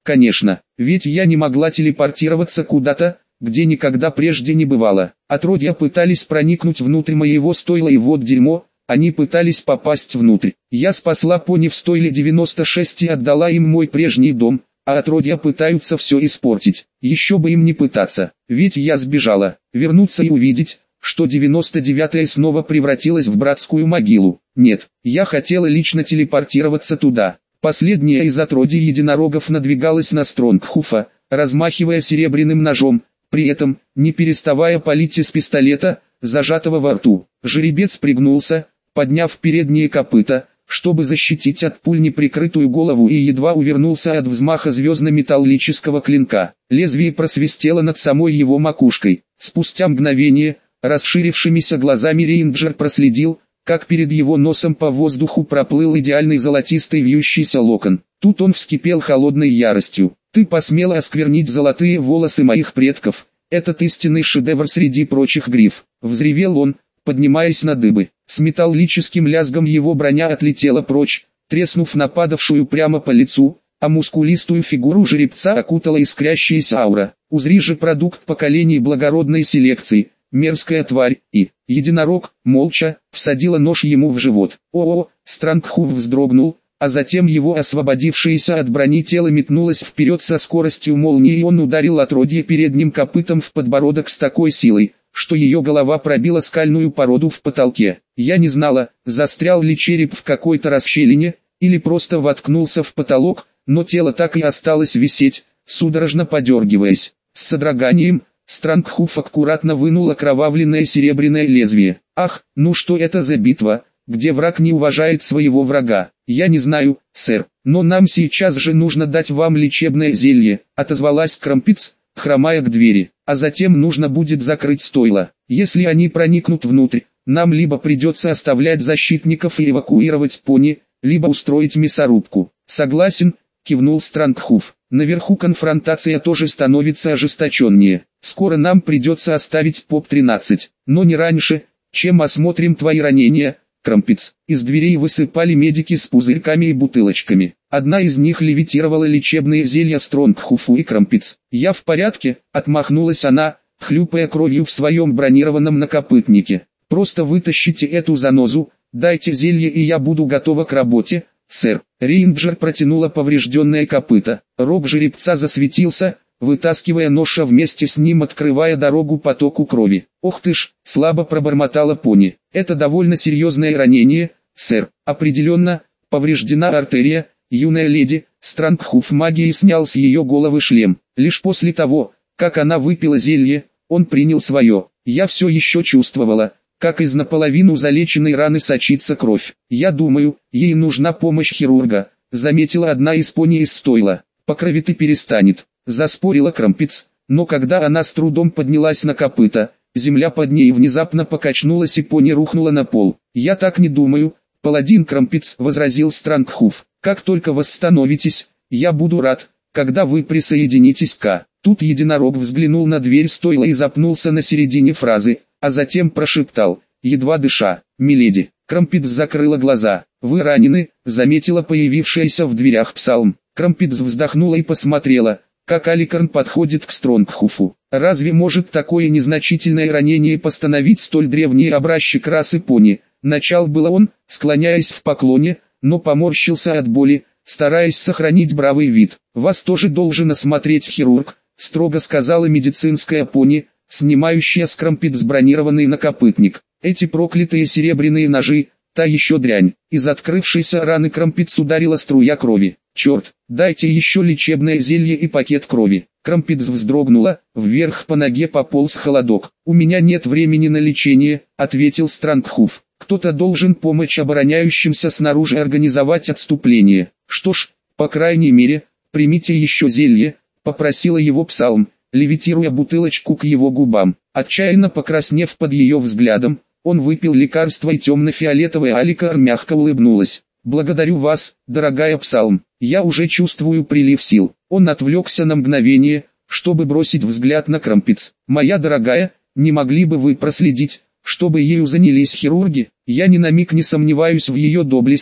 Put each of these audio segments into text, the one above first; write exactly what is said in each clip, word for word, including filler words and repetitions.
конечно, ведь я не могла телепортироваться куда-то, где никогда прежде не бывало. Отродья пытались проникнуть внутрь моего стойла, и вот дерьмо, они пытались попасть внутрь. Я спасла пони в стойле девяносто шесть и отдала им мой прежний дом, а отродья пытаются все испортить. Еще бы им не пытаться, ведь я сбежала. Вернуться и увидеть, что девяносто девятая снова превратилась в братскую могилу. Нет, я хотела лично телепортироваться туда. Последняя из отродий единорогов надвигалась на Стронгхуфа, размахивая серебряным ножом, при этом, не переставая палить из пистолета, зажатого во рту. Жеребец пригнулся, подняв передние копыта, чтобы защитить от пуль неприкрытую голову, и едва увернулся от взмаха звездно-металлического клинка. Лезвие просвистело над самой его макушкой. Спустя мгновение, расширившимися глазами рейнджер проследил, как перед его носом по воздуху проплыл идеальный золотистый вьющийся локон. Тут он вскипел холодной яростью. «Ты посмела осквернить золотые волосы моих предков. Этот истинный шедевр среди прочих гриф!» Взревел он, поднимаясь на дыбы. С металлическим лязгом его броня отлетела прочь, треснув нападавшую прямо по лицу, а мускулистую фигуру жеребца окутала искрящаяся аура. «Узри же продукт поколений благородной селекции, мерзкая тварь!» И единорог, молча, всадила нож ему в живот. О-о, Стронгхуф вздрогнул, а затем его освободившееся от брони тело метнулось вперед со скоростью молнии, и он ударил отродье передним копытом в подбородок с такой силой, что ее голова пробила скальную породу в потолке. Я не знала, застрял ли череп в какой-то расщелине, или просто воткнулся в потолок, но тело так и осталось висеть, судорожно подергиваясь. С содроганием, Стронгхуф аккуратно вынул окровавленное серебряное лезвие. «Ах, ну что это за битва, где враг не уважает своего врага?» «Я не знаю, сэр, но нам сейчас же нужно дать вам лечебное зелье», — отозвалась Крампиц, хромая к двери. «А затем нужно будет закрыть стойло. Если они проникнут внутрь, нам либо придется оставлять защитников и эвакуировать пони, либо устроить мясорубку». «Согласен», — кивнул Стронгхуф. «Наверху конфронтация тоже становится ожесточеннее. Скоро нам придется оставить поп тринадцать, но не раньше, чем осмотрим твои ранения, Крампиц». Из дверей высыпали медики с пузырьками и бутылочками. Одна из них левитировала лечебные зелья Стронгхуфу и Крампиц. «Я в порядке», — отмахнулась она, хлюпая кровью в своем бронированном накопытнике. «Просто вытащите эту занозу, дайте зелье, и я буду готова к работе, сэр». Рейнджер протянула поврежденное копыто. Рог жеребца засветился, вытаскивая нож, а вместе с ним открывая дорогу потоку крови. «Ох ты ж», — слабо пробормотала пони. «Это довольно серьезное ранение, сэр. Определенно, повреждена артерия, юная леди». Стронгхуф магией снял с ее головы шлем. Лишь после того, как она выпила зелье, он принял свое. Я все еще чувствовала, как из наполовину залеченной раны сочится кровь. «Я думаю, ей нужна помощь хирурга», — заметила одна из пони из стойла. «По крови ты перестанет», — заспорила Крампиц, но когда она с трудом поднялась на копыта, земля под ней внезапно покачнулась и пони рухнула на пол. «Я так не думаю, паладин Крампиц», — возразил Стронгхуф. «Как только восстановитесь, я буду рад, когда вы присоединитесь к...» Тут единорог взглянул на дверь стойла и запнулся на середине фразы, а затем прошептал, едва дыша: «Миледи». Крампиц закрыла глаза. «Вы ранены», — заметила появившаяся в дверях Псалм. Крампиц вздохнула и посмотрела, как Аликарн подходит к Стронгхуфу. «Разве может такое незначительное ранение постановить столь древний образчик расы пони?» Начал было он, склоняясь в поклоне, но поморщился от боли, стараясь сохранить бравый вид. «Вас тоже должен осмотреть хирург», — строго сказала медицинская пони, снимающая с Крампиц бронированный накопытник. «Эти проклятые серебряные ножи, та еще дрянь». Из открывшейся раны Крампиц ударила струя крови. «Черт, дайте еще лечебное зелье и пакет крови». Крампиц вздрогнула, вверх по ноге пополз холодок. «У меня нет времени на лечение», — ответил Стронгхуф. «Кто-то должен помочь обороняющимся снаружи организовать отступление». «Что ж, по крайней мере, примите еще зелье», — попросила его Псалм, левитируя бутылочку к его губам. Отчаянно покраснев под ее взглядом, он выпил лекарство, и темно-фиолетовая Аликар мягко улыбнулась. «Благодарю вас, дорогая Псалм, я уже чувствую прилив сил». Он отвлекся на мгновение, чтобы бросить взгляд на Крампиц. «Моя дорогая, не могли бы вы проследить, чтобы ею занялись хирурги? Я ни на миг не сомневаюсь в ее доблести»,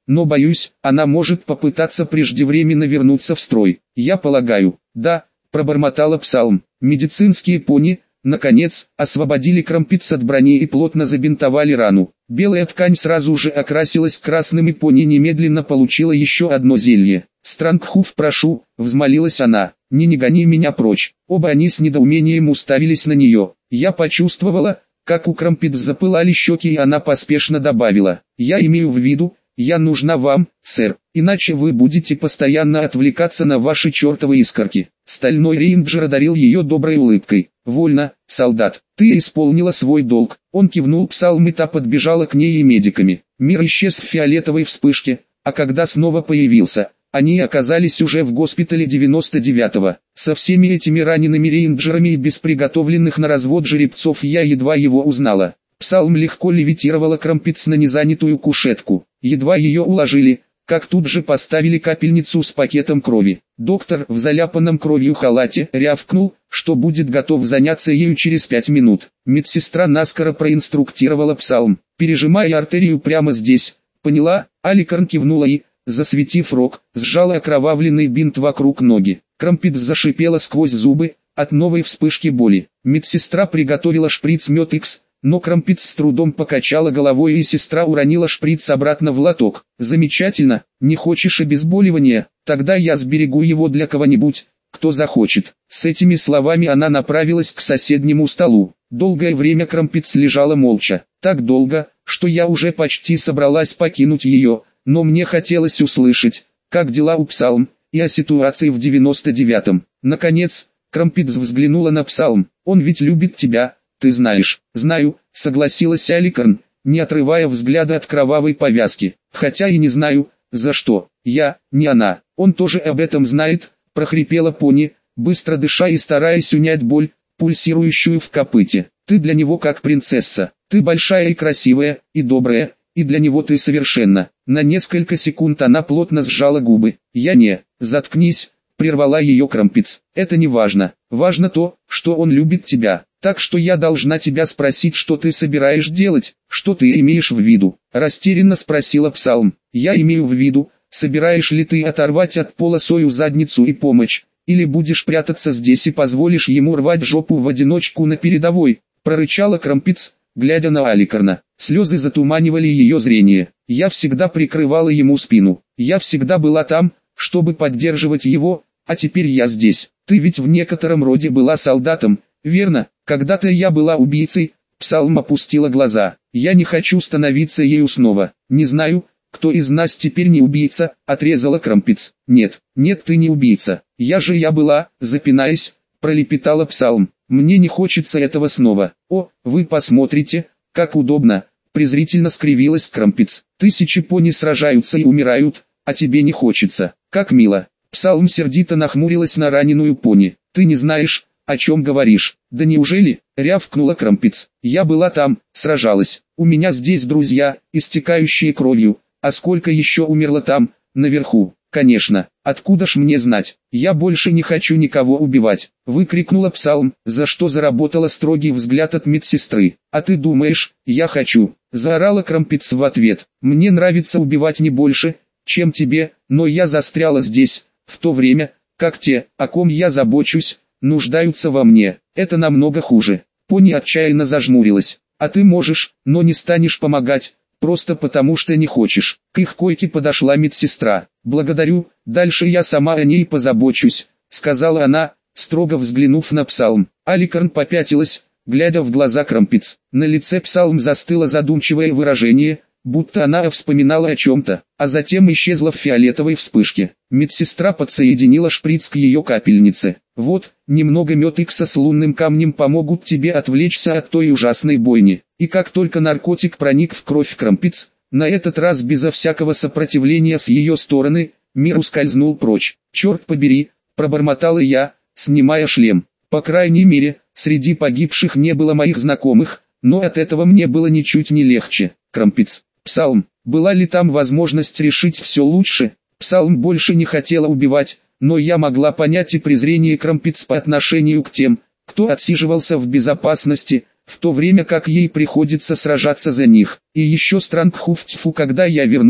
но боюсь, она может попытаться преждевременно вернуться в строй. Я полагаю, да, пробормотала Псалм. Медицинские пони, наконец, освободили Крампитс от брони и плотно забинтовали рану. Белая ткань сразу же окрасилась красным, и пони немедленно получила еще одно зелье. «Странгхуф, прошу», — взмолилась она, — «не не гони меня прочь». Оба они с недоумением уставились на нее. Я почувствовала, как у Крампитс запылали щеки, и она поспешно добавила: «Я имею в виду, я нужна вам, сэр, иначе вы будете постоянно отвлекаться на ваши чертовы искорки». Стальной рейнджер одарил ее доброй улыбкой. «Вольно, солдат, ты исполнила свой долг». Он кивнул Псалм, и та подбежала к ней и медиками. Мир исчез в фиолетовой вспышке, а когда снова появился, они оказались уже в госпитале девяносто девятого. Со всеми этими ранеными рейнджерами и без приготовленных на развод жеребцов я едва его узнала. Псалм легко левитировала Крампитс на незанятую кушетку. Едва ее уложили, как тут же поставили капельницу с пакетом крови. Доктор в заляпанном кровью халате рявкнул, что будет готов заняться ею через пять минут. Медсестра наскоро проинструктировала Псалм: «Пережимай артерию прямо здесь». «Поняла?» Аликарн кивнула и, засветив рог, сжала окровавленный бинт вокруг ноги. Крампитс зашипела сквозь зубы от новой вспышки боли. Медсестра приготовила шприц Мёд-Икс, но Крампитс с трудом покачала головой, и сестра уронила шприц обратно в лоток. «Замечательно, не хочешь обезболивания? Тогда я сберегу его для кого-нибудь, кто захочет». С этими словами она направилась к соседнему столу. Долгое время Крампитс лежала молча. Так долго, что я уже почти собралась покинуть ее, но мне хотелось услышать, как дела у Псалм, и о ситуации в девяносто девятом. Наконец, Крампитс взглянула на Псалм. «Он ведь любит тебя, ты знаешь». «Знаю», — согласилась Аликарн, не отрывая взгляда от кровавой повязки. «Хотя и не знаю, за что. Я, не она. Он тоже об этом знает», — прохрипела пони, быстро дыша и стараясь унять боль, пульсирующую в копыте. «Ты для него как принцесса. Ты большая и красивая, и добрая, и для него ты совершенно». На несколько секунд она плотно сжала губы. «Я не...» «Заткнись», — прервала ее Крампитс. «Это не важно. Важно то, что он любит тебя. Так что я должна тебя спросить, что ты собираешь делать, что ты имеешь в виду?» Растерянно спросила Псалм. «Я имею в виду, собираешь ли ты оторвать от пола свою задницу и помочь, или будешь прятаться здесь и позволишь ему рвать жопу в одиночку на передовой?» Прорычала Крампитс, глядя на Аликарна. Слезы затуманивали ее зрение. «Я всегда прикрывала ему спину. Я всегда была там, чтобы поддерживать его, а теперь я здесь. Ты ведь в некотором роде была солдатом, верно? Когда-то я была убийцей». Псалм опустила глаза. «Я не хочу становиться ею снова. Не знаю, кто из нас теперь не убийца», — отрезала Крампитс. «Нет, нет, ты не убийца. Я же я была», — запинаясь, пролепетала Псалм. «Мне не хочется этого снова». «О, вы посмотрите, как удобно», — презрительно скривилась Крампитс. «Тысячи пони сражаются и умирают, а тебе не хочется. Как мило». Псалм сердито нахмурилась на раненую пони. «Ты не знаешь, о чем говоришь». «Да неужели?» — рявкнула Крампитс. «Я была там, сражалась. У меня здесь друзья, истекающие кровью. А сколько еще умерло там, наверху?» «Конечно, откуда ж мне знать? Я больше не хочу никого убивать», — выкрикнула Псалм, за что заработала строгий взгляд от медсестры. «А ты думаешь, я хочу?» — заорала Крампитс в ответ. «Мне нравится убивать не больше, чем тебе, но я застряла здесь, в то время, как те, о ком я забочусь, нуждаются во мне. Это намного хуже». Пони отчаянно зажмурилась. «А ты можешь, но не станешь помогать, просто потому что не хочешь». К их койке подошла медсестра. «Благодарю, дальше я сама о ней позабочусь», — сказала она, строго взглянув на Псалм. Аликарн попятилась, глядя в глаза Крампитс. На лице Псалм застыло задумчивое выражение, будто она вспоминала о чем-то, а затем исчезла в фиолетовой вспышке. Медсестра подсоединила шприц к ее капельнице. «Вот, немного Мёд-Икса с лунным камнем помогут тебе отвлечься от той ужасной бойни». И как только наркотик проник в кровь Крампитс, на этот раз безо всякого сопротивления с ее стороны, мир ускользнул прочь. «Черт побери», — пробормотала я, снимая шлем. «По крайней мере, среди погибших не было моих знакомых, но от этого мне было ничуть не легче». Крампитс. Псалм. Была ли там возможность решить все лучше? Псалм больше не хотела убивать, но я могла понять и презрение Крампитс по отношению к тем, кто отсиживался в безопасности, в то время как ей приходится сражаться за них. И еще Странгхуфтфу, когда я вернусь,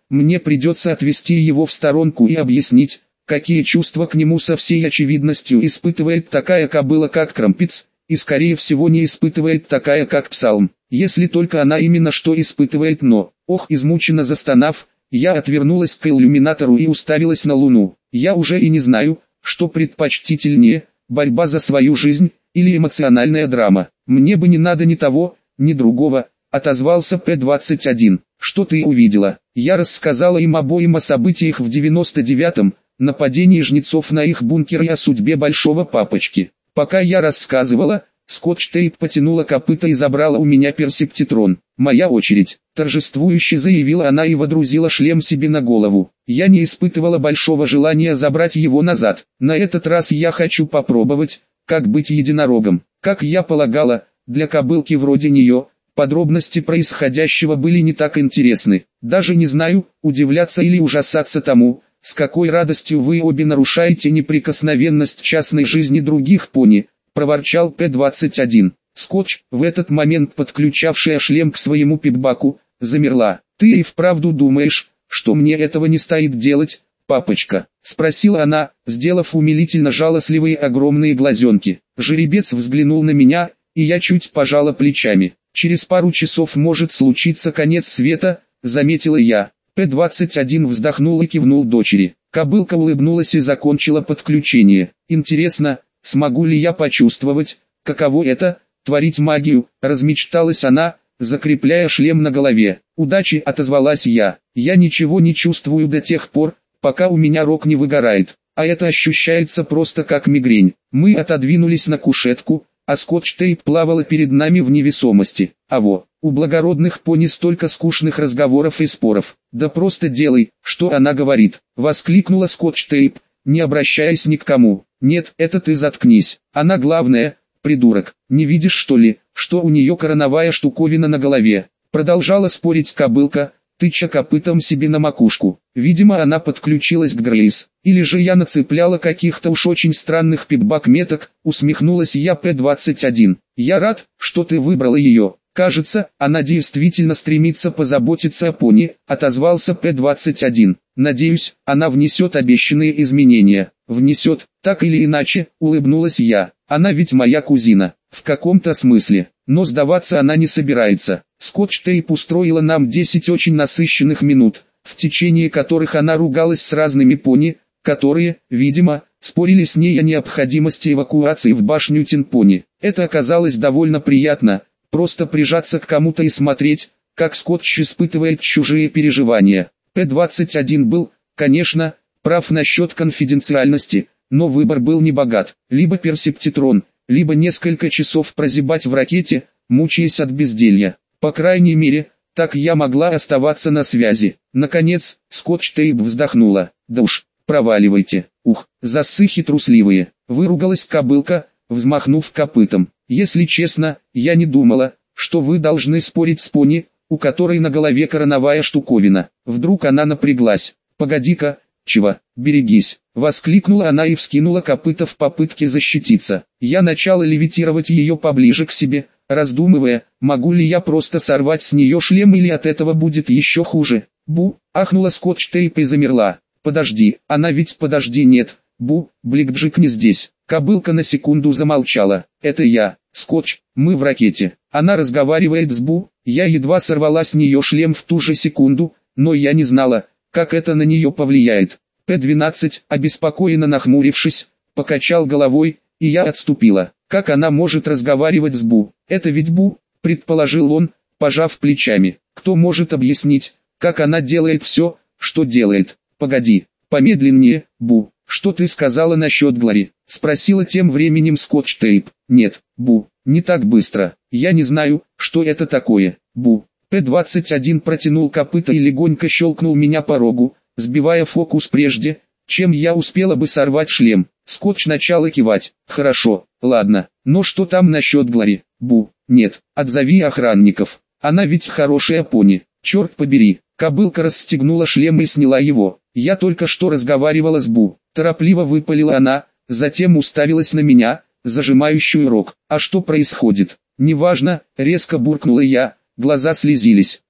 мне придется отвести его в сторонку и объяснить, какие чувства к нему со всей очевидностью испытывает такая кобыла, как Крампец, и скорее всего не испытывает такая, как Псалм, если только она именно что испытывает, но, ох, измученно застонав, я отвернулась к иллюминатору и уставилась на луну. Я уже и не знаю, что предпочтительнее, борьба за свою жизнь, или эмоциональная драма. Мне бы не надо ни того, ни другого, отозвался П двадцать один. Что ты увидела? Я рассказала им обоим о событиях в девяносто девятом, нападении жнецов на их бункер и о судьбе большого папочки. Пока я рассказывала, Скотч-Тейп потянула копыта и забрала у меня персептитрон. «Моя очередь», — торжествующе заявила она и водрузила шлем себе на голову. Я не испытывала большого желания забрать его назад. На этот раз я хочу попробовать, как быть единорогом. Как я полагала, для кобылки вроде нее, подробности происходящего были не так интересны. Даже не знаю, удивляться или ужасаться тому, с какой радостью вы обе нарушаете неприкосновенность частной жизни других пони, проворчал П двадцать один. Скотч, в этот момент подключавшая шлем к своему пипбаку, замерла. «Ты и вправду думаешь, что мне этого не стоит делать, папочка?» — спросила она, сделав умилительно жалостливые огромные глазенки. Жеребец взглянул на меня, и я чуть пожала плечами. «Через пару часов может случиться конец света», — заметила я. П двадцать один вздохнул и кивнул дочери. Кобылка улыбнулась и закончила подключение. «Интересно, смогу ли я почувствовать, каково это, творить магию?» — размечталась она, закрепляя шлем на голове. «Удачи», — отозвалась я. «Я ничего не чувствую до тех пор, пока у меня рог не выгорает, а это ощущается просто как мигрень». Мы отодвинулись на кушетку, а Скотч-Тейп плавала перед нами в невесомости. А во, у благородных пони столько скучных разговоров и споров. «Да просто делай, что она говорит», — воскликнула Скотч-Тейп, не обращаясь ни к кому. «Нет, это ты заткнись. Она главная, придурок. Не видишь, что ли, что у нее короновая штуковина на голове?» Продолжала спорить кобылка, тыча копытом себе на макушку. Видимо, она подключилась к Грейс. Или же я нацепляла каких-то уж очень странных пипбак-меток, усмехнулась я. П двадцать один. «Я рад, что ты выбрала ее. Кажется, она действительно стремится позаботиться о пони», — отозвался П двадцать один. «Надеюсь, она внесет обещанные изменения». «Внесет, так или иначе», — улыбнулась я. «Она ведь моя кузина, в каком-то смысле, но сдаваться она не собирается». Скотч-Тейп устроила нам десять очень насыщенных минут, в течение которых она ругалась с разными пони, которые, видимо, спорили с ней о необходимости эвакуации в башню Тинпони. Это оказалось довольно приятно, просто прижаться к кому-то и смотреть, как Скотч испытывает чужие переживания. П двадцать один был, конечно, прав насчет конфиденциальности, но выбор был небогат. Либо персептитрон, либо несколько часов прозябать в ракете, мучаясь от безделья. По крайней мере, так я могла оставаться на связи. Наконец, Скотч-Тейп вздохнула. «Да уж, проваливайте. Ух, засыхи трусливые», — выругалась кобылка, взмахнув копытом. «Если честно, я не думала, что вы должны спорить с пони, у которой на голове короновая штуковина». Вдруг она напряглась. «Погоди-ка, чего, берегись», — воскликнула она и вскинула копыта в попытке защититься. Я начала левитировать ее поближе к себе, раздумывая, могу ли я просто сорвать с нее шлем или от этого будет еще хуже. «Бу!» — ахнула Скотч-Тейп и замерла. «Подожди, она ведь подожди нет, Бу, Бликджик не здесь». Кобылка на секунду замолчала. «Это я, Скотч, мы в ракете». Она разговаривает с Бу, я едва сорвала с нее шлем в ту же секунду, но я не знала, как это на нее повлияет. П двенадцать, обеспокоенно нахмурившись, покачал головой, и я отступила. Как она может разговаривать с Бу? Это ведь Бу, предположил он, пожав плечами. Кто может объяснить, как она делает все, что делает? Погоди, помедленнее, Бу. Что ты сказала насчет Глори? Спросила тем временем Скотч-Тейп. Нет, Бу, не так быстро. Я не знаю, что это такое, Бу. П двадцать один протянул копыта и легонько щелкнул меня по рогу, сбивая фокус прежде, чем я успела бы сорвать шлем. Скотч начала кивать. «Хорошо, ладно, но что там насчет Глори, Бу?» «Нет, отзови охранников. Она ведь хорошая пони, черт побери». Кобылка расстегнула шлем и сняла его. «Я только что разговаривала с Бу», — торопливо выпалила она, затем уставилась на меня, зажимающую рог. «А что происходит?» «Неважно», — резко буркнула я, глаза слезились.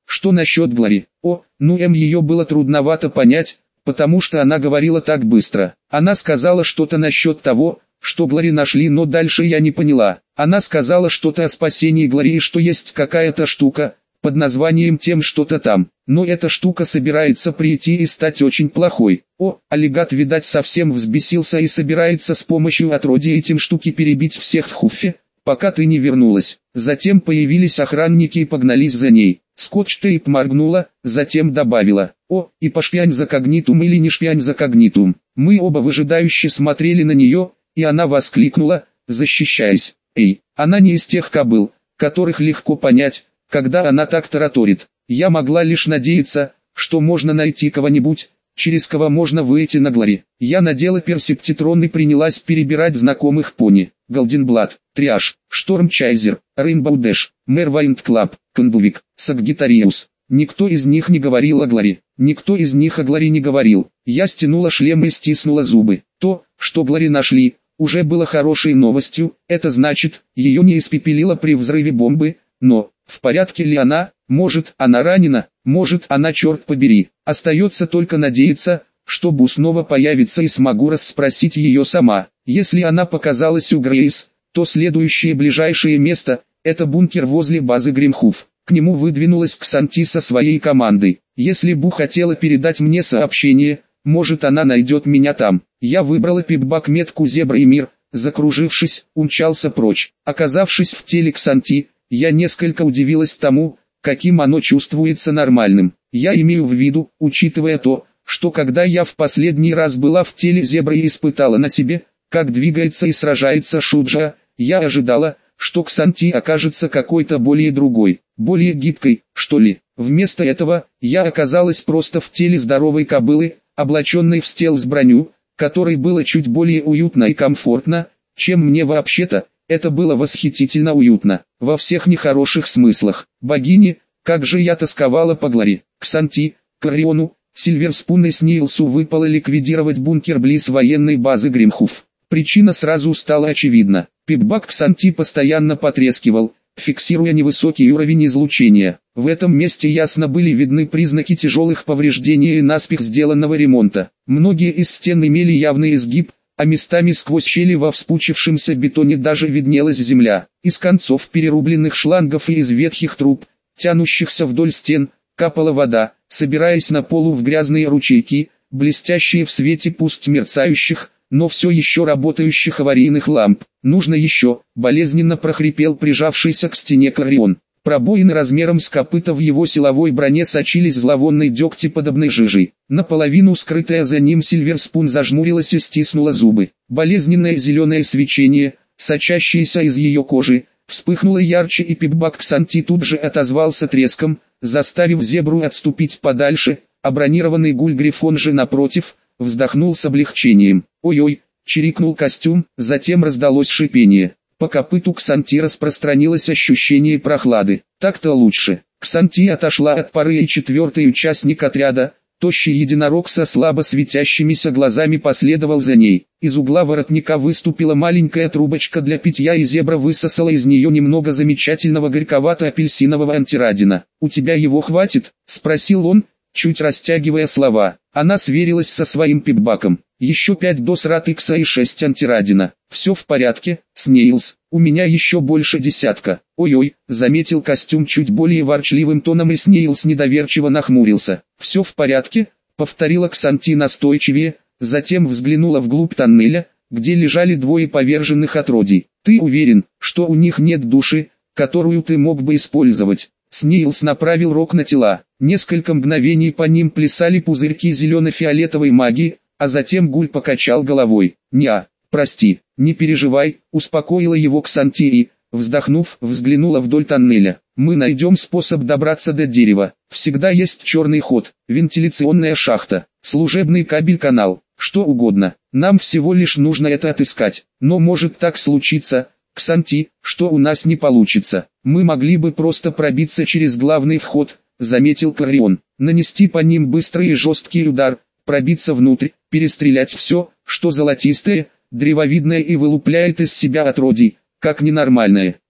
Что насчет Глори? О, ну эм ее было трудновато понять, потому что она говорила так быстро. Она сказала что-то насчет того, что Глори нашли, но дальше я не поняла. Она сказала что-то о спасении Глори и что есть какая-то штука, под названием тем что-то там. Но эта штука собирается прийти и стать очень плохой. О, аллигат, видать, совсем взбесился и собирается с помощью отродья этим штуки перебить всех в Хуффе, пока ты не вернулась. Затем появились охранники и погнались за ней. Скотч-тейп моргнула, затем добавила: «О, и пошпиань за когнитум или не шпиань за когнитум». Мы оба выжидающе смотрели на нее, и она воскликнула, защищаясь: «Эй, она не из тех кобыл, которых легко понять, когда она так тараторит». Я могла лишь надеяться, что можно найти кого-нибудь, через кого можно выйти на Глори. Я надела персептитрон и принялась перебирать знакомых пони: Голденблад, Триаш, Штормчайзер, Рейнбоу Дэш, Мервайнд Клаб, Кондувик, Саггитариус. Никто из них не говорил о Глори. Никто из них о Глори не говорил. Я стянула шлем и стиснула зубы. То, что Глори нашли, уже было хорошей новостью. Это значит, ее не испепелило при взрыве бомбы. Но, в порядке ли она? Может, она ранена? Может, она, черт побери. Остается только надеяться, что Бу снова появится и смогу расспросить ее сама. Если она показалась у Грейс, то следующее ближайшее место – это бункер возле базы Гримхуф. К нему выдвинулась Ксанти со своей командой. Если Бу хотела передать мне сообщение, может, она найдет меня там. Я выбрала пипбак метку Зебра и Мир, закружившись, умчался прочь. Оказавшись в теле Ксанти, я несколько удивилась тому, каким оно чувствуется нормальным. Я имею в виду, учитывая то, что когда я в последний раз была в теле Зебра и испытала на себе, как двигается и сражается Шуджа, я ожидала, что Ксанти окажется какой-то более другой, более гибкой, что ли. Вместо этого, я оказалась просто в теле здоровой кобылы, облаченной в стелс-броню, которой было чуть более уютно и комфортно, чем мне вообще-то. Это было восхитительно уютно, во всех нехороших смыслах. Богини, как же я тосковала по Глори. Ксанти, Кориону, Сильверспун и Снейлсу выпало ликвидировать бункер близ военной базы Гримхуф. Причина сразу стала очевидна. Пипбак Ксанти постоянно потрескивал, фиксируя невысокий уровень излучения. В этом месте ясно были видны признаки тяжелых повреждений и наспех сделанного ремонта. Многие из стен имели явный изгиб, а местами сквозь щели во вспучившемся бетоне даже виднелась земля. Из концов перерубленных шлангов и из ветхих труб, тянущихся вдоль стен, капала вода, собираясь на полу в грязные ручейки, блестящие в свете пусть мерцающих, но все еще работающих аварийных ламп. «Нужно еще», — болезненно прохрипел прижавшийся к стене Корион. Пробоины размером с копыта в его силовой броне сочились зловонной дегтеподобной жижей. Наполовину скрытая за ним Сильверспун зажмурилась и стиснула зубы. Болезненное зеленое свечение, сочащееся из ее кожи, вспыхнуло ярче, и пипбак Ксанти тут же отозвался треском, заставив Зебру отступить подальше, а бронированный гуль-грифон же напротив, вздохнул с облегчением. «Ой-ой», — чирикнул костюм, затем раздалось шипение. По копыту Ксанти распространилось ощущение прохлады. Так-то лучше. Ксанти отошла от пары, и четвертый участник отряда, тощий единорог со слабо светящимися глазами, последовал за ней. Из угла воротника выступила маленькая трубочка для питья, и Зебра высосала из нее немного замечательного горьковато-апельсинового антирадина. «У тебя его хватит?» — спросил он, чуть растягивая слова. Она сверилась со своим пипбаком. «Еще пять доз ратикса и шесть антирадина. Все в порядке, Снейлс, у меня еще больше десятка». «Ой-ой», — заметил костюм чуть более ворчливым тоном, и Снейлс недоверчиво нахмурился. «Все в порядке», — повторила Ксанти настойчивее, затем взглянула вглубь тоннеля, где лежали двое поверженных отродий. «Ты уверен, что у них нет души, которую ты мог бы использовать?» Снейлс направил рог на тела. Несколько мгновений по ним плясали пузырьки зелено-фиолетовой магии, а затем Гуль покачал головой. «Неа, прости, не переживай», — успокоила его Ксанти и, вздохнув, взглянула вдоль тоннеля. «Мы найдем способ добраться до дерева. Всегда есть черный ход, вентиляционная шахта, служебный кабель-канал, что угодно. Нам всего лишь нужно это отыскать. Но может так случиться, Ксанти, что у нас не получится. Мы могли бы просто пробиться через главный вход», — заметил Корион. «Нанести по ним быстрый и жесткий удар, пробиться внутрь, перестрелять все, что золотистое, древовидное и вылупляет из себя отродий, как ненормальное.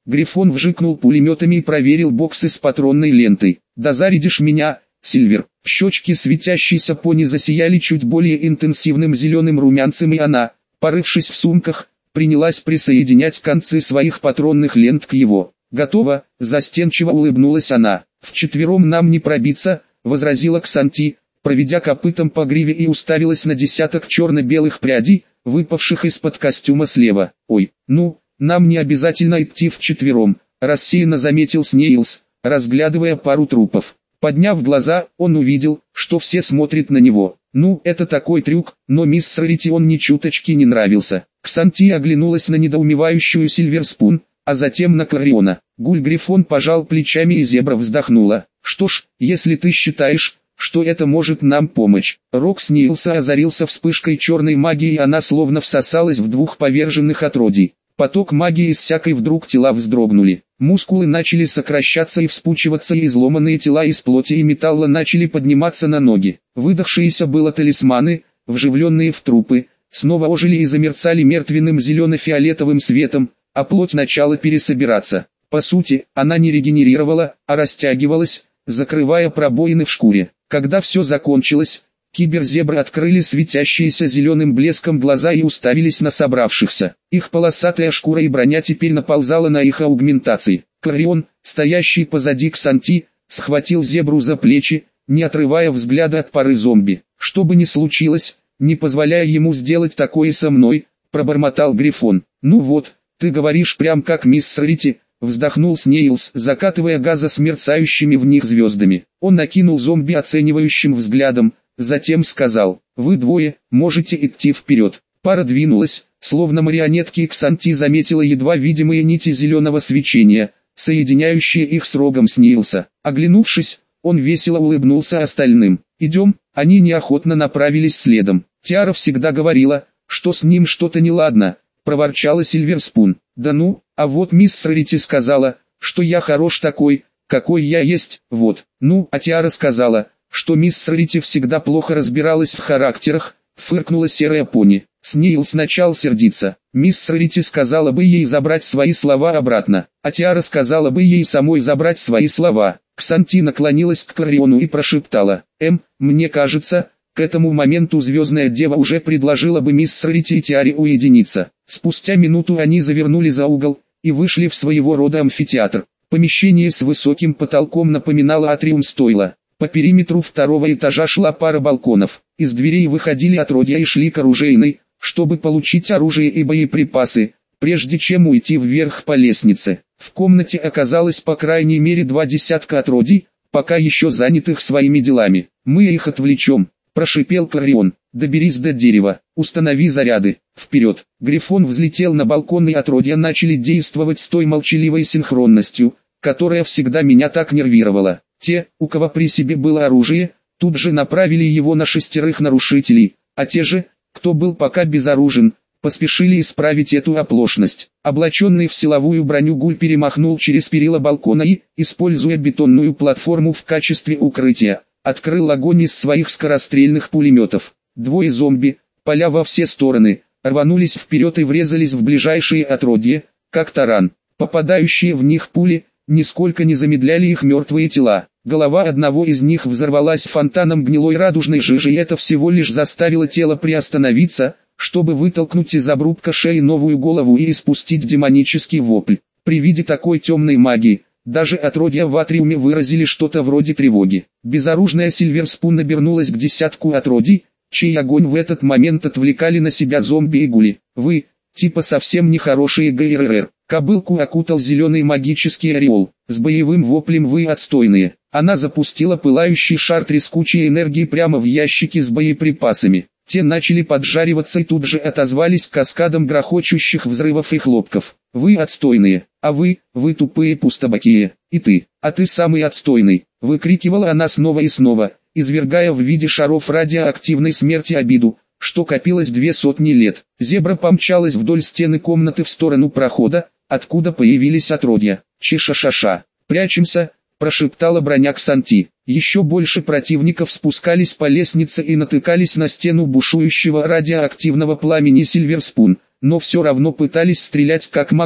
Грифон вжикнул пулеметами и проверил боксы с патронной лентой. «Да зарядишь меня, Сильвер!» Щечки светящейся пони засияли чуть более интенсивным зеленым румянцем, и она, порывшись в сумках, принялась присоединять концы своих патронных лент к его. «Готово!» – застенчиво улыбнулась она. «Вчетвером нам не пробиться», – возразила Ксанти, проведя копытом по гриве, и уставилась на десяток черно-белых прядей, выпавших из-под костюма слева. «Ой, ну, нам не обязательно идти вчетвером», – рассеянно заметил Снейлс, разглядывая пару трупов. Подняв глаза, он увидел, что все смотрят на него. Ну, это такой трюк, но мисс Рарити он ни чуточки не нравился. Ксанти оглянулась на недоумевающую Сильверспун, а затем на Клариона. Гуль-Грифон пожал плечами, и зебра вздохнула. «Что ж, если ты считаешь, что это может нам помочь». Рог Снейлса озарился вспышкой черной магии, и она словно всосалась в двух поверженных отродий. Поток магии иссяк, и вдруг тела вздрогнули. Мускулы начали сокращаться и вспучиваться, и изломанные тела из плоти и металла начали подниматься на ноги. Выдохшиеся было талисманы, вживленные в трупы, снова ожили и замерцали мертвенным зелено-фиолетовым светом, а плоть начала пересобираться. По сути, она не регенерировала, а растягивалась, закрывая пробоины в шкуре. Когда все закончилось, киберзебры открыли светящиеся зеленым блеском глаза и уставились на собравшихся. Их полосатая шкура и броня теперь наползала на их аугментации. Кларион, стоящий позади Ксанти, схватил зебру за плечи, не отрывая взгляда от пары зомби. «Что бы ни случилось, не позволяя ему сделать такое со мной», — пробормотал Грифон. «Ну вот, ты говоришь прям как мисс Рарити», — вздохнул Снейлс, закатывая газа с мерцающими в них звездами. Он накинул зомби оценивающим взглядом, затем сказал: «Вы двое, можете идти вперед». Пара двинулась, словно марионетки, и Ксанти заметила едва видимые нити зеленого свечения, соединяющие их с рогом Снейлса. Оглянувшись, он весело улыбнулся остальным. «Идем», они неохотно направились следом. «Тиара всегда говорила, что с ним что-то неладно», — проворчала Сильверспун. «Да ну, а вот мисс Рарити сказала, что я хорош такой, какой я есть, вот». «Ну, а Тиара сказала, что мисс Рарити всегда плохо разбиралась в характерах», — фыркнула серая пони. Снейлс начал сердиться. Мисс Рарити сказала бы ей забрать свои слова обратно, а Тиара сказала бы ей самой забрать свои слова. Ксанти наклонилась к Клариону и прошептала: «Эм, мне кажется, к этому моменту Звездная Дева уже предложила бы мисс Рарити и Тиаре уединиться». Спустя минуту они завернули за угол и вышли в своего рода амфитеатр. Помещение с высоким потолком напоминало атриум стойла. По периметру второго этажа шла пара балконов. Из дверей выходили отродья и шли к оружейной, чтобы получить оружие и боеприпасы, прежде чем уйти вверх по лестнице. В комнате оказалось по крайней мере два десятка отродий, пока еще занятых своими делами. «Мы их отвлечем», – прошипел Кларион. «Доберись до дерева, установи заряды, вперед». Грифон взлетел на балкон, и отродья начали действовать с той молчаливой синхронностью, которая всегда меня так нервировала. Те, у кого при себе было оружие, тут же направили его на шестерых нарушителей, а те же, кто был пока безоружен, поспешили исправить эту оплошность. Облаченный в силовую броню Гуль перемахнул через перила балкона и, используя бетонную платформу в качестве укрытия, открыл огонь из своих скорострельных пулеметов. Двое зомби, поля во все стороны, рванулись вперед и врезались в ближайшие отродья, как таран. Попадающие в них пули нисколько не замедляли их мертвые тела. Голова одного из них взорвалась фонтаном гнилой радужной жижи, и это всего лишь заставило тело приостановиться, чтобы вытолкнуть из обрубка шеи новую голову и испустить демонический вопль. При виде такой темной магии, даже отродья в атриуме выразили что-то вроде тревоги. Безоружная Сильверспун обернулась к десятку отродий, чей огонь в этот момент отвлекали на себя зомби и гули. «Вы, типа совсем нехорошие ГРР». Кобылку окутал зеленый магический ореол. «С боевым воплем вы отстойные». Она запустила пылающий шар трескучей энергии прямо в ящики с боеприпасами. Те начали поджариваться и тут же отозвались каскадом грохочущих взрывов и хлопков. «Вы отстойные, а вы, вы тупые пустобокие, и ты, а ты самый отстойный», — выкрикивала она снова и снова, извергая в виде шаров радиоактивной смерти обиду, что копилось две сотни лет. Зебра помчалась вдоль стены комнаты в сторону прохода, откуда появились отродья. «Чи-ша-ша-ша, прячемся», — прошептала броня Ксанти. Еще больше противников спускались по лестнице и натыкались на стену бушующего радиоактивного пламени Сильверспун, но все равно пытались стрелять как могли.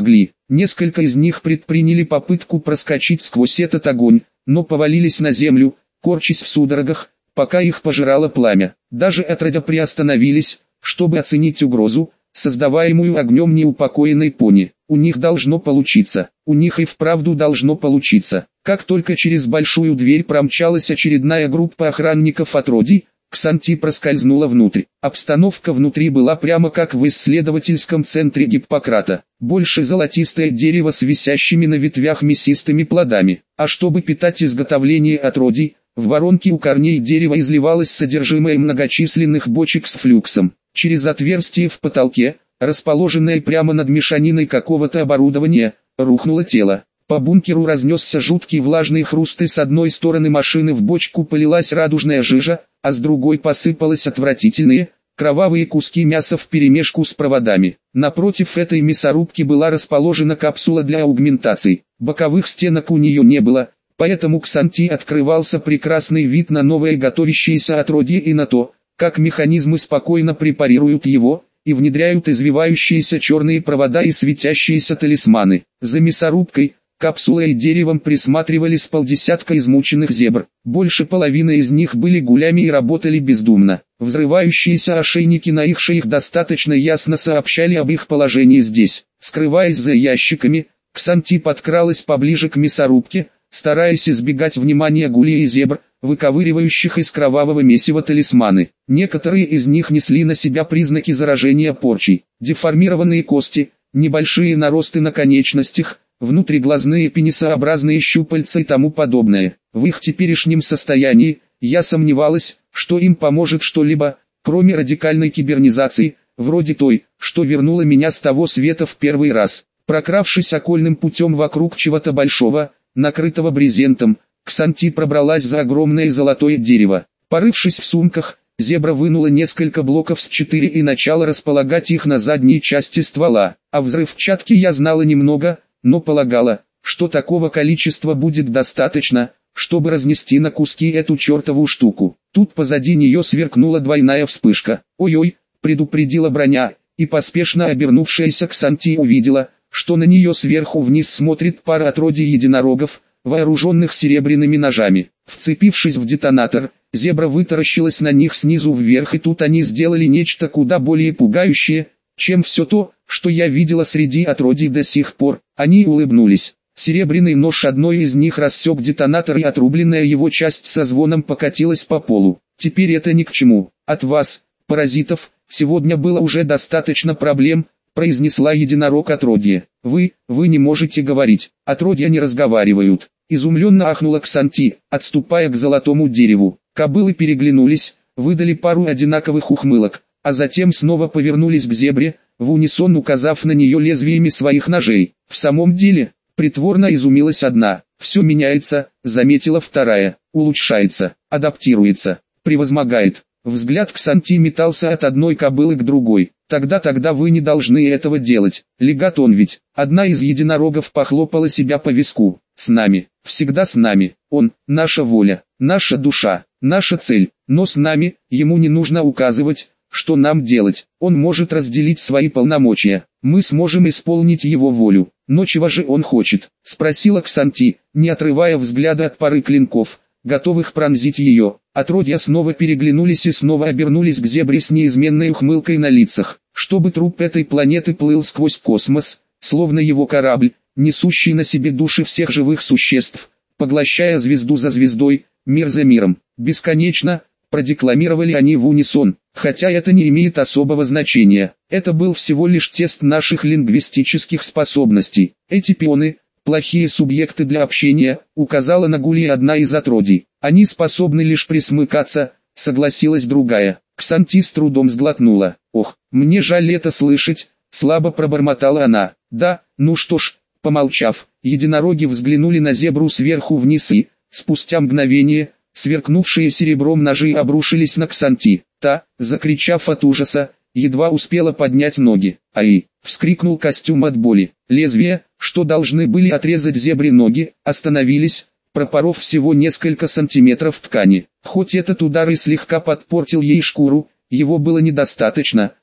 Несколько из них предприняли попытку проскочить сквозь этот огонь, но повалились на землю, корчась в судорогах, пока их пожирало пламя. Даже отродя приостановились, чтобы оценить угрозу, создаваемую огнем неупокоенной пони. У них должно получиться, у них и вправду должно получиться. Как только через большую дверь промчалась очередная группа охранников отродий, Ксанти проскользнула внутрь. Обстановка внутри была прямо как в исследовательском центре Гиппократа. Больше золотистое дерево с висящими на ветвях мясистыми плодами. А чтобы питать изготовление отродий, в воронке у корней дерева изливалось содержимое многочисленных бочек с флюксом. Через отверстие в потолке, расположенное прямо над мешаниной какого-то оборудования, рухнуло тело. По бункеру разнесся жуткий влажный хруст, и с одной стороны машины в бочку полилась радужная жижа, а с другой посыпалось отвратительные, кровавые куски мяса вперемешку с проводами. Напротив этой мясорубки была расположена капсула для аугментации. Боковых стенок у нее не было, поэтому Ксанти открывался прекрасный вид на новое готовящееся отродье и на то, как механизмы спокойно препарируют его и внедряют извивающиеся черные провода и светящиеся талисманы. За мясорубкой, капсулой и деревом присматривали с полдесятка измученных зебр. Больше половины из них были гулями и работали бездумно. Взрывающиеся ошейники на их шеях достаточно ясно сообщали об их положении здесь. Скрываясь за ящиками, Ксанти подкралась поближе к мясорубке, стараясь избегать внимания гулей и зебр, выковыривающих из кровавого месива талисманы. Некоторые из них несли на себя признаки заражения порчей. Деформированные кости, небольшие наросты на конечностях, внутриглазные пенисообразные щупальца и тому подобное. В их теперешнем состоянии, я сомневалась, что им поможет что-либо, кроме радикальной кибернизации, вроде той, что вернула меня с того света в первый раз. Прокравшись окольным путем вокруг чего-то большого, накрытого брезентом, Ксанти пробралась за огромное золотое дерево. Порывшись в сумках, зебра вынула несколько блоков с четыре и начала располагать их на задней части ствола. О взрывчатке я знала немного, но полагала, что такого количества будет достаточно, чтобы разнести на куски эту чертову штуку. Тут позади нее сверкнула двойная вспышка. «Ой-ой», предупредила броня, и поспешно обернувшаяся Ксанти увидела, что на нее сверху вниз смотрит пара отродий единорогов, вооруженных серебряными ножами. Вцепившись в детонатор, зебра вытаращилась на них снизу вверх, и тут они сделали нечто куда более пугающее, чем все то, что я видела среди отродий до сих пор. Они улыбнулись. Серебряный нож одной из них рассек детонатор, и отрубленная его часть со звоном покатилась по полу. «Теперь это ни к чему. От вас, паразитов, сегодня было уже достаточно проблем», произнесла единорог отродье. «Вы, вы не можете говорить». «Отродья не разговаривают», изумленно ахнула Ксанти, отступая к золотому дереву. Кобылы переглянулись, выдали пару одинаковых ухмылок, а затем снова повернулись к зебре, в унисон указав на нее лезвиями своих ножей. «В самом деле», притворно изумилась одна. «Все меняется», заметила вторая. «Улучшается, адаптируется, превозмогает». Взгляд Ксанти метался от одной кобылы к другой. «Тогда-тогда вы не должны этого делать. Легат он ведь». Одна из единорогов похлопала себя по виску. «С нами, всегда с нами. Он, наша воля, наша душа, наша цель. Но с нами, ему не нужно указывать, что нам делать. Он может разделить свои полномочия. Мы сможем исполнить его волю. Но чего же он хочет?» спросила Ксанти, не отрывая взгляда от пары клинков, готовых пронзить ее. Отродья снова переглянулись и снова обернулись к зебре с неизменной ухмылкой на лицах. Чтобы труп этой планеты плыл сквозь космос, словно его корабль, несущий на себе души всех живых существ, поглощая звезду за звездой, мир за миром. Бесконечно, продекламировали они в унисон, хотя это не имеет особого значения. Это был всего лишь тест наших лингвистических способностей. Эти пионы, плохие субъекты для общения, указала на гулей одна из отродий. Они способны лишь присмыкаться, согласилась другая. Ксанти с трудом сглотнула. «Ох, мне жаль это слышать», слабо пробормотала она. «Да, ну что ж», помолчав, единороги взглянули на зебру сверху вниз и, спустя мгновение, сверкнувшие серебром ножи обрушились на Ксанти. Та, закричав от ужаса, едва успела поднять ноги. «Ай!» — вскрикнул костюм от боли. Лезвия, что должны были отрезать зебре ноги, остановились, пропоров всего несколько сантиметров ткани. Хоть этот удар и слегка подпортил ей шкуру, его было недостаточно,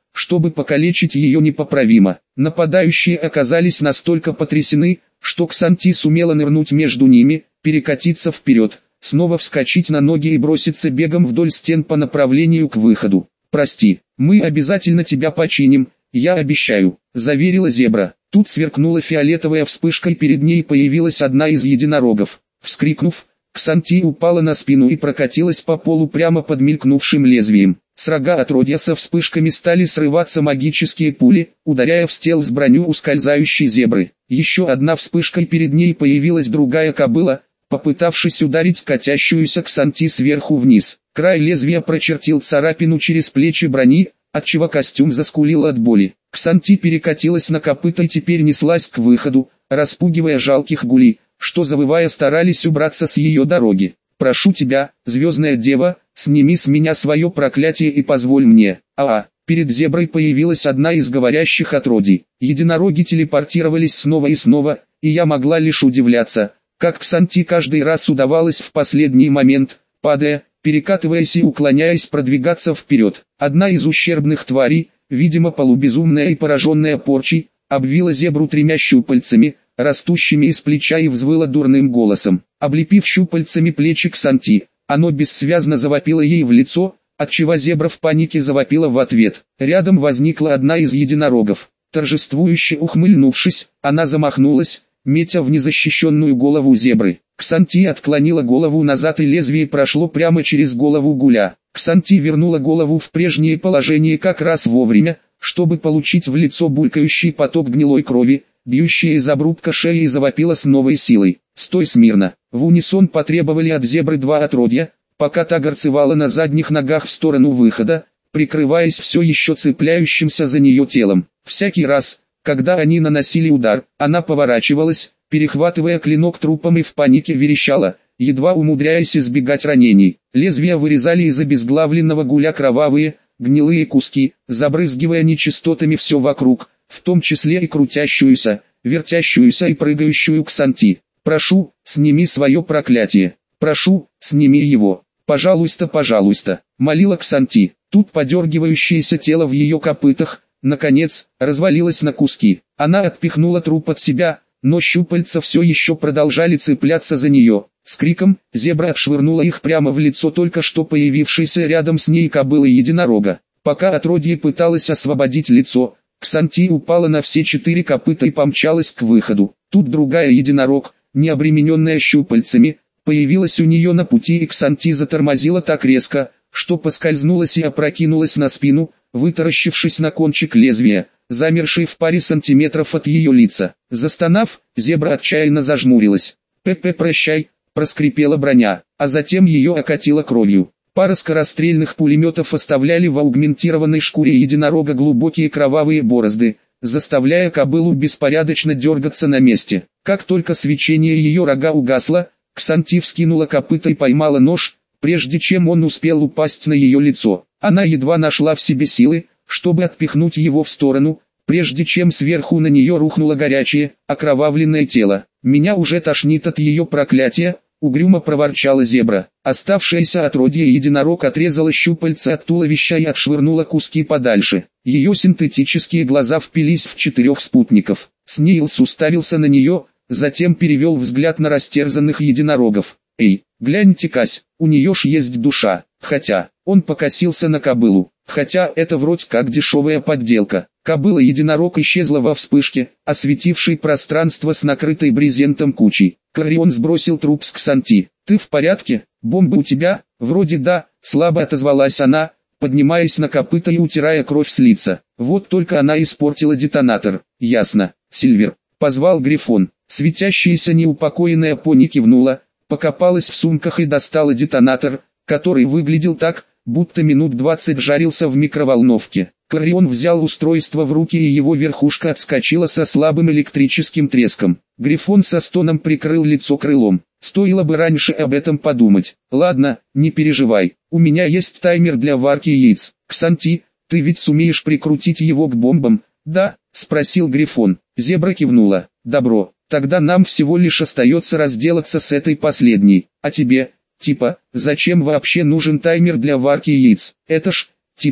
чтобы покалечить ее непоправимо. Нападающие оказались настолько потрясены, что Ксанти сумела нырнуть между ними, перекатиться вперед, снова вскочить на ноги и броситься бегом вдоль стен по направлению к выходу. «Прости, мы обязательно тебя починим, я обещаю», — заверила зебра. Тут сверкнула фиолетовая вспышка и перед ней появилась одна из единорогов. Вскрикнув, Ксанти упала на спину и прокатилась по полу прямо под мелькнувшим лезвием. С рога отродья со вспышками стали срываться магические пули, ударяя в стелс броню ускользающей зебры. Еще одна вспышка и перед ней появилась другая кобыла, попытавшись ударить катящуюся Ксанти сверху вниз. Край лезвия прочертил царапину через плечи брони, отчего костюм заскулил от боли. Ксанти перекатилась на копыта и теперь неслась к выходу, распугивая жалких гулей, что завывая старались убраться с ее дороги. «Прошу тебя, звездная дева, сними с меня свое проклятие и позволь мне». А-а, перед зеброй появилась одна из говорящих отродий. Единороги телепортировались снова и снова, и я могла лишь удивляться, как Ксанти каждый раз удавалось в последний момент, падая, перекатываясь и уклоняясь продвигаться вперед. Одна из ущербных тварей, видимо полубезумная и пораженная порчей, обвила зебру тремя щупальцами, растущими из плеча, и взвыла дурным голосом. Облепив щупальцами плечи Ксанти, оно бессвязно завопило ей в лицо, отчего зебра в панике завопила в ответ. Рядом возникла одна из единорогов. Торжествующе ухмыльнувшись, она замахнулась, метя в незащищенную голову зебры. Ксанти отклонила голову назад и лезвие прошло прямо через голову гуля. Ксанти вернула голову в прежнее положение как раз вовремя, чтобы получить в лицо булькающий поток гнилой крови, бьющая из обрубка шеи, и завопила с новой силой. «Стой смирно!» В унисон потребовали от зебры два отродья, пока та горцевала на задних ногах в сторону выхода, прикрываясь все еще цепляющимся за нее телом. Всякий раз, когда они наносили удар, она поворачивалась, перехватывая клинок трупом, и в панике верещала, едва умудряясь избегать ранений. Лезвия вырезали из обезглавленного гуля кровавые, гнилые куски, забрызгивая нечистотами все вокруг, в том числе и крутящуюся, вертящуюся и прыгающую Ксанти. «Прошу, сними свое проклятие. Прошу, сними его. Пожалуйста, пожалуйста», — молила Ксанти. Тут подергивающееся тело в ее копытах, наконец, развалилось на куски. Она отпихнула труп от себя, но щупальца все еще продолжали цепляться за нее. С криком, зебра отшвырнула их прямо в лицо только что появившейся рядом с ней кобылы единорога. Пока отродье пыталось освободить лицо, Ксанти упала на все четыре копыта и помчалась к выходу. Тут другая единорог, не обремененная щупальцами, появилась у нее на пути, и Ксанти затормозила так резко, что поскользнулась и опрокинулась на спину, вытаращившись на кончик лезвия, замерший в паре сантиметров от ее лица. Застонав, зебра отчаянно зажмурилась. «Пепе, прощай», — проскрипела броня, а затем ее окатило кровью. Пара скорострельных пулеметов оставляли в аугментированной шкуре единорога глубокие кровавые борозды, заставляя кобылу беспорядочно дергаться на месте. Как только свечение ее рога угасло, Ксанти вскинула копыто и поймала нож, прежде чем он успел упасть на ее лицо. Она едва нашла в себе силы, чтобы отпихнуть его в сторону, прежде чем сверху на нее рухнуло горячее, окровавленное тело. «Меня уже тошнит от ее проклятия», — угрюмо проворчала зебра. Оставшееся отродье единорог отрезала щупальца от туловища и отшвырнула куски подальше. Ее синтетические глаза впились в четырех спутников. Снейлс уставился на нее, затем перевел взгляд на растерзанных единорогов. «Эй, гляньте-кась, у нее ж есть душа». Хотя, он покосился на кобылу. Хотя это вроде как дешевая подделка. Кобыла-единорог исчезла во вспышке, осветившей пространство с накрытой брезентом кучей. Кларион сбросил труп с Ксанти. «Ты в порядке? Бомба у тебя?» «Вроде да», — слабо отозвалась она, поднимаясь на копыта и утирая кровь с лица. Вот только она испортила детонатор. «Ясно, Сильвер», — позвал Грифон. Светящаяся неупокоенная пони кивнула, покопалась в сумках и достала детонатор, который выглядел так, будто минут двадцать жарился в микроволновке. Кларион взял устройство в руки, и его верхушка отскочила со слабым электрическим треском. Грифон со стоном прикрыл лицо крылом. Стоило бы раньше об этом подумать. «Ладно, не переживай, у меня есть таймер для варки яиц. Ксанти, ты ведь сумеешь прикрутить его к бомбам?» «Да», — спросил Грифон. Зебра кивнула. «Добро, тогда нам всего лишь остается разделаться с этой последней. А тебе, типа, зачем вообще нужен таймер для варки яиц? Это ж, типа,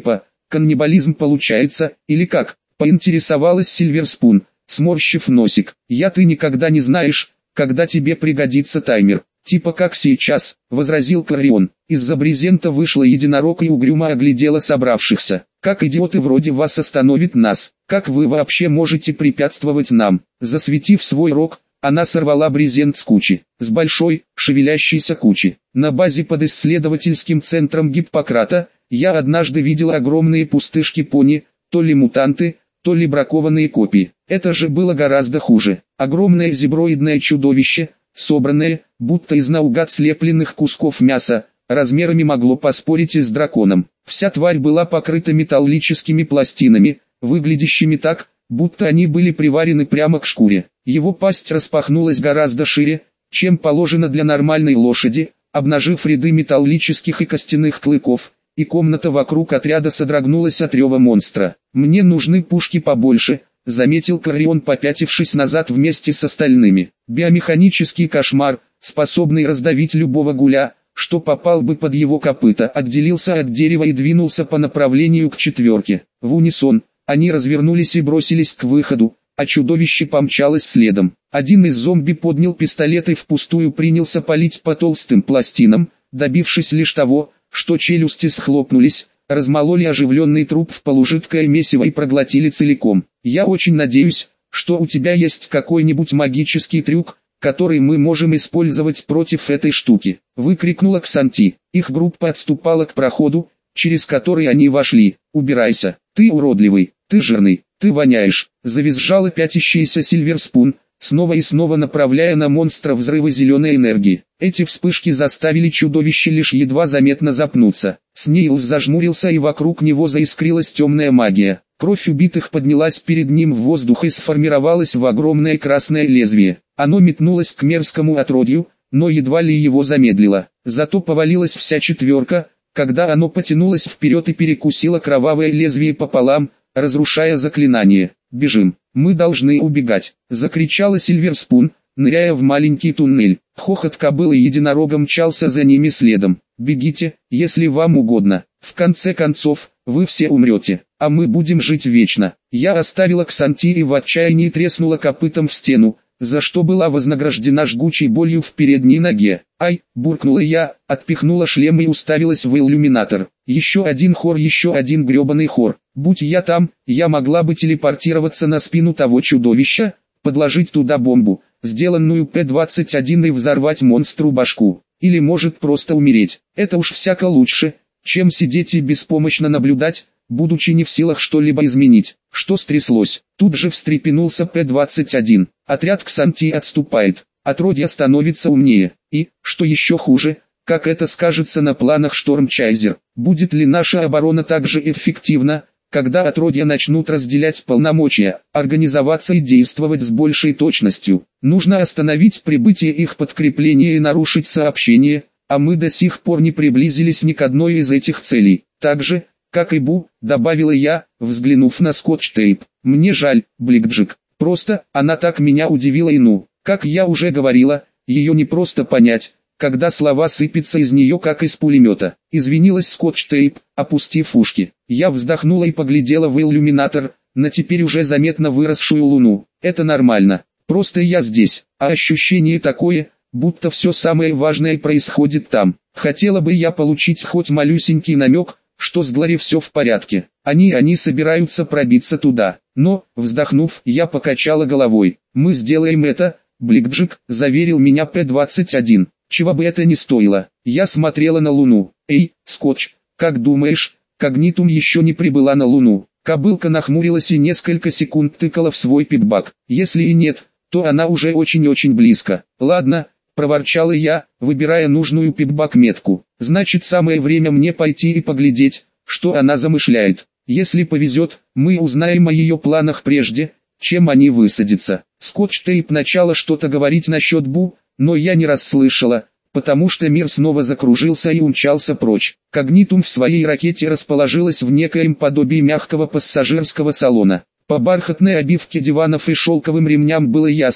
каннибализм получается, или как? Поинтересовалась Сильверспун, сморщив носик. Я ты никогда не знаешь, когда тебе пригодится таймер. Типа как сейчас, возразил Кларион. Из-за брезента вышла единорог и угрюмо оглядела собравшихся. Как идиоты вроде вас остановит нас? Как вы вообще можете препятствовать нам? Засветив свой рог, она сорвала брезент с кучи, с большой, шевелящейся кучи. На базе под исследовательским центром Гиппократа, я однажды видела огромные пустышки пони, то ли мутанты, то ли бракованные копии. Это же было гораздо хуже. Огромное зеброидное чудовище, собранное, будто из наугад слепленных кусков мяса, размерами могло поспорить и с драконом. Вся тварь была покрыта металлическими пластинами, выглядящими так, будто они были приварены прямо к шкуре. Его пасть распахнулась гораздо шире, чем положено для нормальной лошади, обнажив ряды металлических и костяных клыков, и комната вокруг отряда содрогнулась от рева монстра. «Мне нужны пушки побольше», — заметил Кларион, попятившись назад вместе с остальными. Биомеханический кошмар, способный раздавить любого гуля, что попал бы под его копыта, отделился от дерева и двинулся по направлению к четверке. В унисон, они развернулись и бросились к выходу, а чудовище помчалось следом. Один из зомби поднял пистолет и впустую принялся палить по толстым пластинам, добившись лишь того, что челюсти схлопнулись, размололи оживленный труп в полужидкое месиво и проглотили целиком. «Я очень надеюсь, что у тебя есть какой-нибудь магический трюк, который мы можем использовать против этой штуки», — выкрикнула Ксанти. Их группа отступала к проходу, через который они вошли. «Убирайся, ты уродливый, ты жирный, ты воняешь», — завизжала пятящаяся Сильверспун, снова и снова направляя на монстра взрывы зеленой энергии. Эти вспышки заставили чудовище лишь едва заметно запнуться. Снейлс зажмурился, и вокруг него заискрилась темная магия. Кровь убитых поднялась перед ним в воздух и сформировалась в огромное красное лезвие. Оно метнулось к мерзкому отродью, но едва ли его замедлило. Зато повалилась вся четверка, когда оно потянулось вперед и перекусило кровавое лезвие пополам, разрушая заклинание. «Бежим, мы должны убегать», — закричала Сильверспун, ныряя в маленький туннель. Хохот кобылы единорога мчался за ними следом. «Бегите, если вам угодно. В конце концов, вы все умрете, а мы будем жить вечно». Я оставила Ксанти и в отчаянии треснула копытом в стену, за что была вознаграждена жгучей болью в передней ноге. «Ай!» – буркнула я, отпихнула шлем и уставилась в иллюминатор. Еще один хор, еще один гребаный хор. Будь я там, я могла бы телепортироваться на спину того чудовища, подложить туда бомбу, сделанную П двадцать один, и взорвать монстру башку. Или может просто умереть. Это уж всяко лучше, чем сидеть и беспомощно наблюдать, будучи не в силах что-либо изменить. Что стряслось? Тут же встрепенулся П двадцать один. Отряд Ксанти отступает. Отродье становится умнее. И, что еще хуже, как это скажется на планах Штормчайзер? Будет ли наша оборона так же эффективна, когда отродья начнут разделять полномочия, организоваться и действовать с большей точностью? Нужно остановить прибытие их подкрепления и нарушить сообщение, а мы до сих пор не приблизились ни к одной из этих целей. Так же, как и Бу, добавила я, взглянув на скотч-тейп. Мне жаль, Бликджик. Просто, она так меня удивила, и ну, как я уже говорила, ее не просто понять, когда слова сыпятся из нее как из пулемета. Извинилась скотч-тейп, опустив ушки. Я вздохнула и поглядела в иллюминатор, на теперь уже заметно выросшую луну. Это нормально, просто я здесь, а ощущение такое, будто все самое важное происходит там. Хотела бы я получить хоть малюсенький намек, что с Глори все в порядке. Они они собираются пробиться туда. Но, вздохнув, я покачала головой. Мы сделаем это, Бликджик, заверил меня П двадцать один. Чего бы это ни стоило. Я смотрела на Луну. Эй, Скотч, как думаешь, Когнитум еще не прибыла на Луну? Кобылка нахмурилась и несколько секунд тыкала в свой пипбак. Если и нет, то она уже очень-очень близко. Ладно, проворчала я, выбирая нужную пипбак-метку. Значит, самое время мне пойти и поглядеть, что она замышляет. Если повезет, мы узнаем о ее планах прежде, чем они высадятся. Скотч-тейп начала что-то говорить насчет Бу, но я не расслышала, потому что мир снова закружился и умчался прочь. Когнитум в своей ракете расположилась в некоем подобии мягкого пассажирского салона. По бархатной обивке диванов и шелковым ремням было ясно,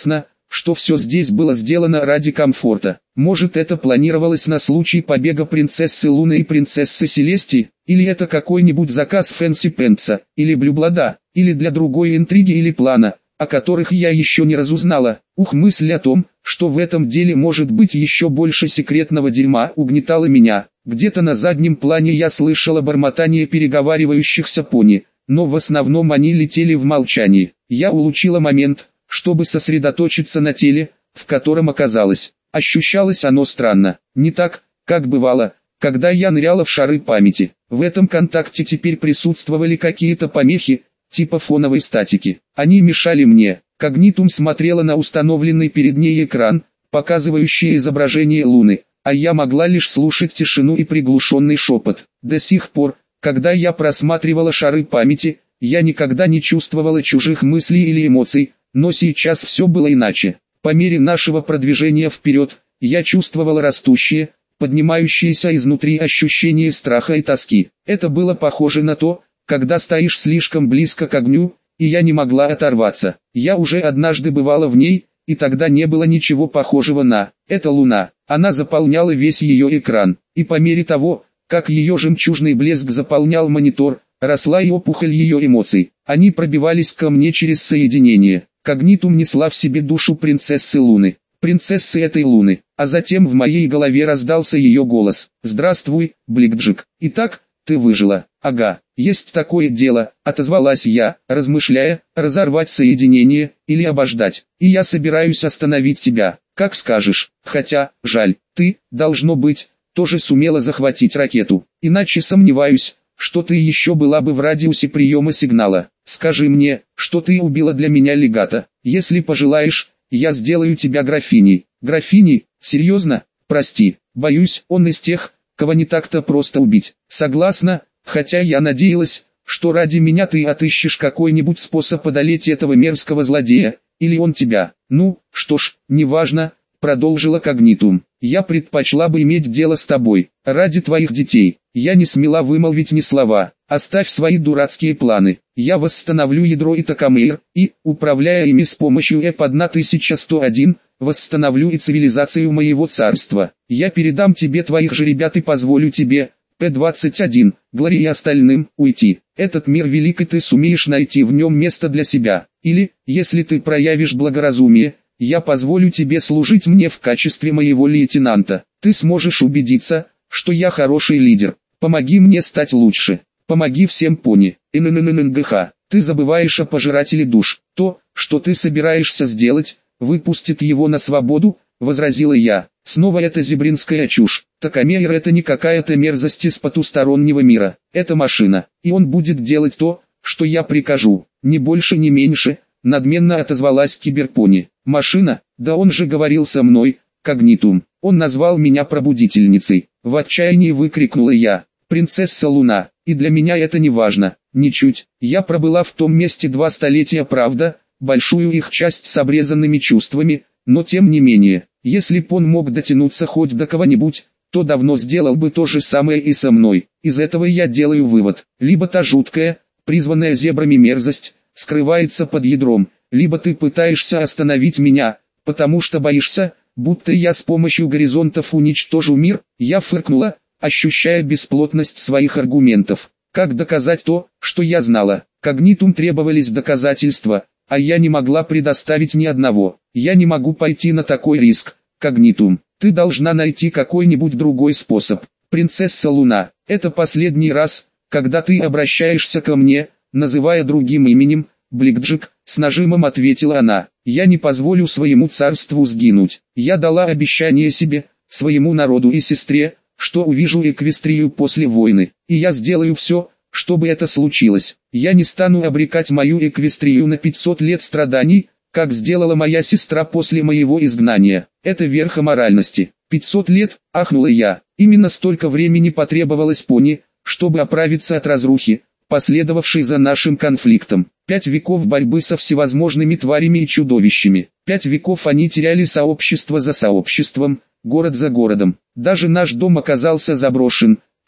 что все здесь было сделано ради комфорта. Может, это планировалось на случай побега принцессы Луны и принцессы Селестии, или это какой-нибудь заказ Фэнси Пенца, или Блюблада, или для другой интриги или плана, о которых я еще не разузнала. Ух, мысль о том, что в этом деле может быть еще больше секретного дерьма, угнетала меня. Где-то на заднем плане я слышала бормотание переговаривающихся пони, но в основном они летели в молчании. Я улучила момент, чтобы сосредоточиться на теле, в котором оказалась. Ощущалось оно странно, не так, как бывало, когда я ныряла в шары памяти. В этом контакте теперь присутствовали какие-то помехи, типа фоновой статики. Они мешали мне. Когнитум смотрела на установленный перед ней экран, показывающий изображение Луны, а я могла лишь слушать тишину и приглушенный шепот. До сих пор, когда я просматривала шары памяти, я никогда не чувствовала чужих мыслей или эмоций, но сейчас все было иначе. По мере нашего продвижения вперед, я чувствовала растущее, поднимающееся изнутри ощущение страха и тоски. Это было похоже на то, когда стоишь слишком близко к огню, и я не могла оторваться. Я уже однажды бывала в ней, и тогда не было ничего похожего на «это Луна». Она заполняла весь ее экран, и по мере того, как ее жемчужный блеск заполнял монитор, росла и опухоль ее эмоций. Они пробивались ко мне через соединение. Когнитум несла в себе душу принцессы Луны, принцессы этой Луны, а затем в моей голове раздался ее голос. «Здравствуй, Бликджик. Итак, ты выжила». «Ага, есть такое дело», — отозвалась я, размышляя, разорвать соединение, или обождать. «И я собираюсь остановить тебя, как скажешь, хотя, жаль, ты, должно быть, тоже сумела захватить ракету, иначе сомневаюсь, что ты еще была бы в радиусе приема сигнала. Скажи мне, что ты убила для меня легата. Если пожелаешь, я сделаю тебя графиней». «Графиней? Серьезно? Прости, боюсь, он из тех, кого не так-то просто убить». «Согласна, хотя я надеялась, что ради меня ты отыщешь какой-нибудь способ одолеть этого мерзкого злодея, или он тебя». «Ну, что ж, неважно», — продолжила Когнитум. «Я предпочла бы иметь дело с тобой, ради твоих детей». Я не смела вымолвить ни слова. «Оставь свои дурацкие планы. Я восстановлю ядро и Токамейр, и, управляя ими с помощью Эп тысяча сто один, восстановлю и цивилизацию моего царства. Я передам тебе твоих же ребят и позволю тебе, П двадцать один, Глори и остальным, уйти. Этот мир велик, и ты сумеешь найти в нем место для себя. Или, если ты проявишь благоразумие, я позволю тебе служить мне в качестве моего лейтенанта. Ты сможешь убедиться, что я хороший лидер. Помоги мне стать лучше. Помоги всем пони. ННННГХ. Ты забываешь о пожирателе душ. То, что ты собираешься сделать, выпустит его на свободу, возразила я. Снова это зебринская чушь. Токамейр — это не какая-то мерзость из потустороннего мира. Это машина. И он будет делать то, что я прикажу. Ни больше, ни меньше, надменно отозвалась Киберпони. Машина? Да он же говорил со мной, Когнитум. Он назвал меня пробудительницей. В отчаянии выкрикнула я. Принцесса Луна. И для меня это не важно. Ничуть. Я пробыла в том месте два столетия, правда, большую их часть с обрезанными чувствами, но тем не менее, если б он мог дотянуться хоть до кого-нибудь, то давно сделал бы то же самое и со мной. Из этого я делаю вывод. Либо та жуткая, призванная зебрами мерзость, скрывается под ядром, либо ты пытаешься остановить меня, потому что боишься, будто я с помощью горизонтов уничтожу мир. Я фыркнула, ощущая бесплотность своих аргументов. Как доказать то, что я знала? Когнитум требовались доказательства, а я не могла предоставить ни одного. Я не могу пойти на такой риск. Когнитум, ты должна найти какой-нибудь другой способ. Принцесса Луна, это последний раз, когда ты обращаешься ко мне, называя другим именем, Бликджик, с нажимом ответила она. Я не позволю своему царству сгинуть. Я дала обещание себе, своему народу и сестре, что увижу Эквестрию после войны, и я сделаю все, чтобы это случилось. Я не стану обрекать мою Эквестрию на пятьсот лет страданий, как сделала моя сестра после моего изгнания. Это верх аморальности. пятьсот лет, ахнула я. Именно столько времени потребовалось пони, чтобы оправиться от разрухи, последовавшей за нашим конфликтом. Пять веков борьбы со всевозможными тварями и чудовищами. Пять веков они теряли сообщество за сообществом, город за городом. Даже наш дом оказался заброшен,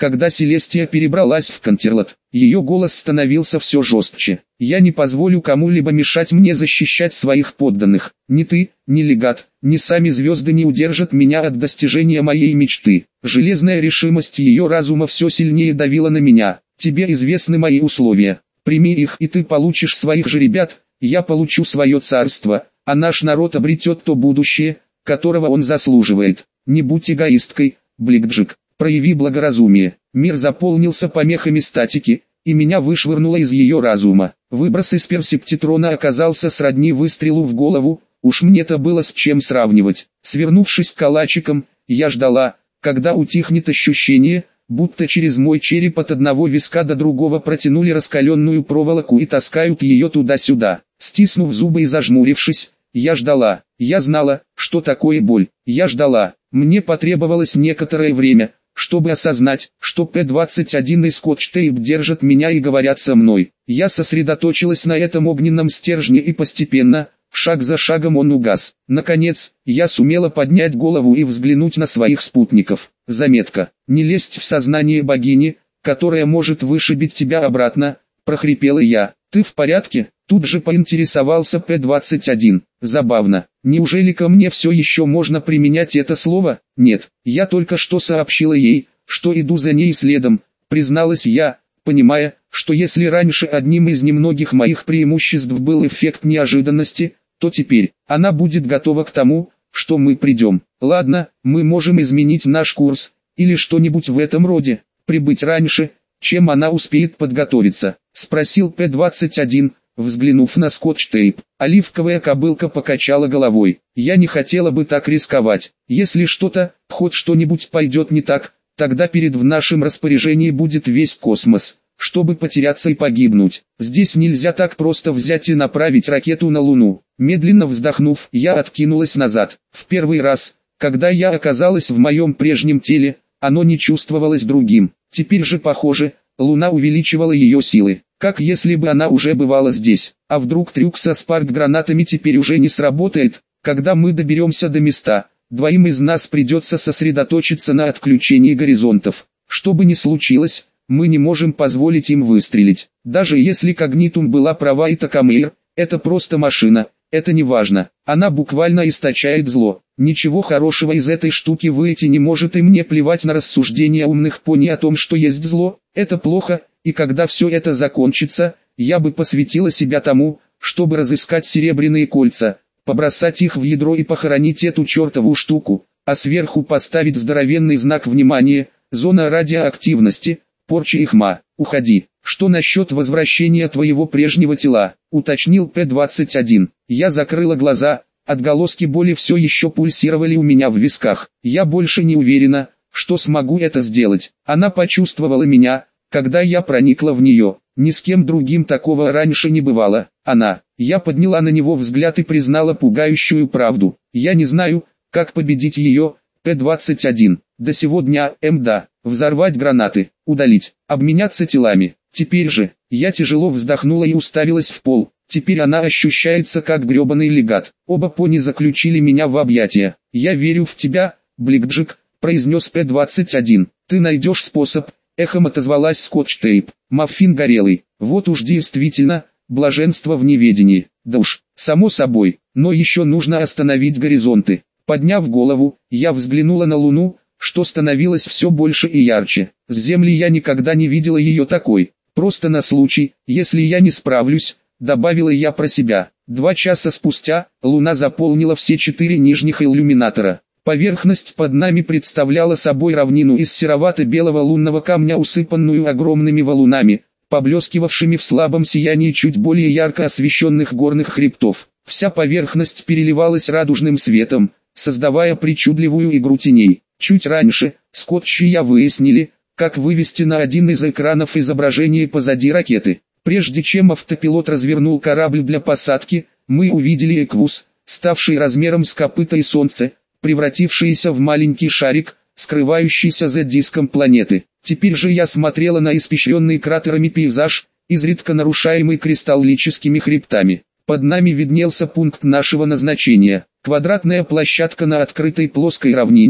Когда Селестия перебралась в Контерлот, ее голос становился все жестче. «Я не позволю кому-либо мешать мне защищать своих подданных. Ни ты, ни легат, ни сами звезды не удержат меня от достижения моей мечты». Железная решимость ее разума все сильнее давила на меня. «Тебе известны мои условия. Прими их, и ты получишь своих же ребят, я получу свое царство, а наш народ обретет то будущее, которого он заслуживает. Не будь эгоисткой, Бликджик. Прояви благоразумие». Мир заполнился помехами статики, и меня вышвырнуло из ее разума. Выброс из персептитрона оказался сродни выстрелу в голову, уж мне-то было с чем сравнивать. Свернувшись калачиком, я ждала, когда утихнет ощущение, будто через мой череп от одного виска до другого протянули раскаленную проволоку и таскают ее туда-сюда. Стиснув зубы и зажмурившись, я ждала. Я знала, что такое боль. Я ждала. Мне потребовалось некоторое время, чтобы осознать, что П двадцать один и скотч-тейп держат меня и говорят со мной. Я сосредоточилась на этом огненном стержне и постепенно, шаг за шагом он угас. Наконец, я сумела поднять голову и взглянуть на своих спутников. Заметка. «Не лезть в сознание богини, которая может вышибить тебя обратно», — прохрипела я. «Ты в порядке?» Тут же поинтересовался П двадцать один. Забавно. Неужели ко мне все еще можно применять это слово? Нет. Я только что сообщила ей, что иду за ней следом, призналась я, понимая, что если раньше одним из немногих моих преимуществ был эффект неожиданности, то теперь она будет готова к тому, что мы придем. Ладно, мы можем изменить наш курс, или что-нибудь в этом роде, прибыть раньше, чем она успеет подготовиться, спросил П двадцать один. Взглянув на скотч-тейп, оливковая кобылка покачала головой. «Я не хотела бы так рисковать. Если что-то, хоть что-нибудь пойдет не так, тогда перед в нашем распоряжении будет весь космос, чтобы потеряться и погибнуть. Здесь нельзя так просто взять и направить ракету на Луну». Медленно вздохнув, я откинулась назад. В первый раз, когда я оказалась в моем прежнем теле, оно не чувствовалось другим. Теперь же, похоже, Луна увеличивала ее силы. Как если бы она уже бывала здесь. А вдруг трюк со спарк-гранатами теперь уже не сработает? Когда мы доберемся до места, двоим из нас придется сосредоточиться на отключении горизонтов. Что бы ни случилось, мы не можем позволить им выстрелить. Даже если Когнитум была права и Такамейр, это просто машина, это не важно. Она буквально источает зло. Ничего хорошего из этой штуки выйти не может, и мне плевать на рассуждения умных пони о том, что есть зло. Это плохо. И когда все это закончится, я бы посвятила себя тому, чтобы разыскать серебряные кольца, побросать их в ядро и похоронить эту чертову штуку, а сверху поставить здоровенный знак внимания, зона радиоактивности, порча и хма. Уходи. Что насчет возвращения твоего прежнего тела, уточнил П двадцать один. Я закрыла глаза, отголоски боли все еще пульсировали у меня в висках. Я больше не уверена, что смогу это сделать. Она почувствовала меня, когда я проникла в нее. Ни с кем другим такого раньше не бывало. Она. Я подняла на него взгляд и признала пугающую правду. Я не знаю, как победить ее. П двадцать один. До сего дня, МДА. Взорвать гранаты, удалить, обменяться телами. Теперь же, я тяжело вздохнула и уставилась в пол. Теперь она ощущается как гребаный легат. Оба пони заключили меня в объятия. Я верю в тебя, Бликджик, произнес П двадцать один. Ты найдешь способ. Эхом отозвалась скотч-тейп. Маффин горелый. Вот уж действительно, блаженство в неведении. Да уж, само собой, но еще нужно остановить горизонты. Подняв голову, я взглянула на Луну, что становилось все больше и ярче. С Земли я никогда не видела ее такой. Просто на случай, если я не справлюсь, добавила я про себя. Два часа спустя, Луна заполнила все четыре нижних иллюминатора. Поверхность под нами представляла собой равнину из серовато-белого лунного камня, усыпанную огромными валунами, поблескивавшими в слабом сиянии чуть более ярко освещенных горных хребтов. Вся поверхность переливалась радужным светом, создавая причудливую игру теней. Чуть раньше, Скотч и я выяснили, как вывести на один из экранов изображение позади ракеты. Прежде чем автопилот развернул корабль для посадки, мы увидели Эквус, ставший размером с копыта и Солнце, превратившийся в маленький шарик, скрывающийся за диском планеты. Теперь же я смотрела на испещренный кратерами пейзаж, изредка нарушаемый кристаллическими хребтами. Под нами виднелся пункт нашего назначения. Квадратная площадка на открытой плоской равнине,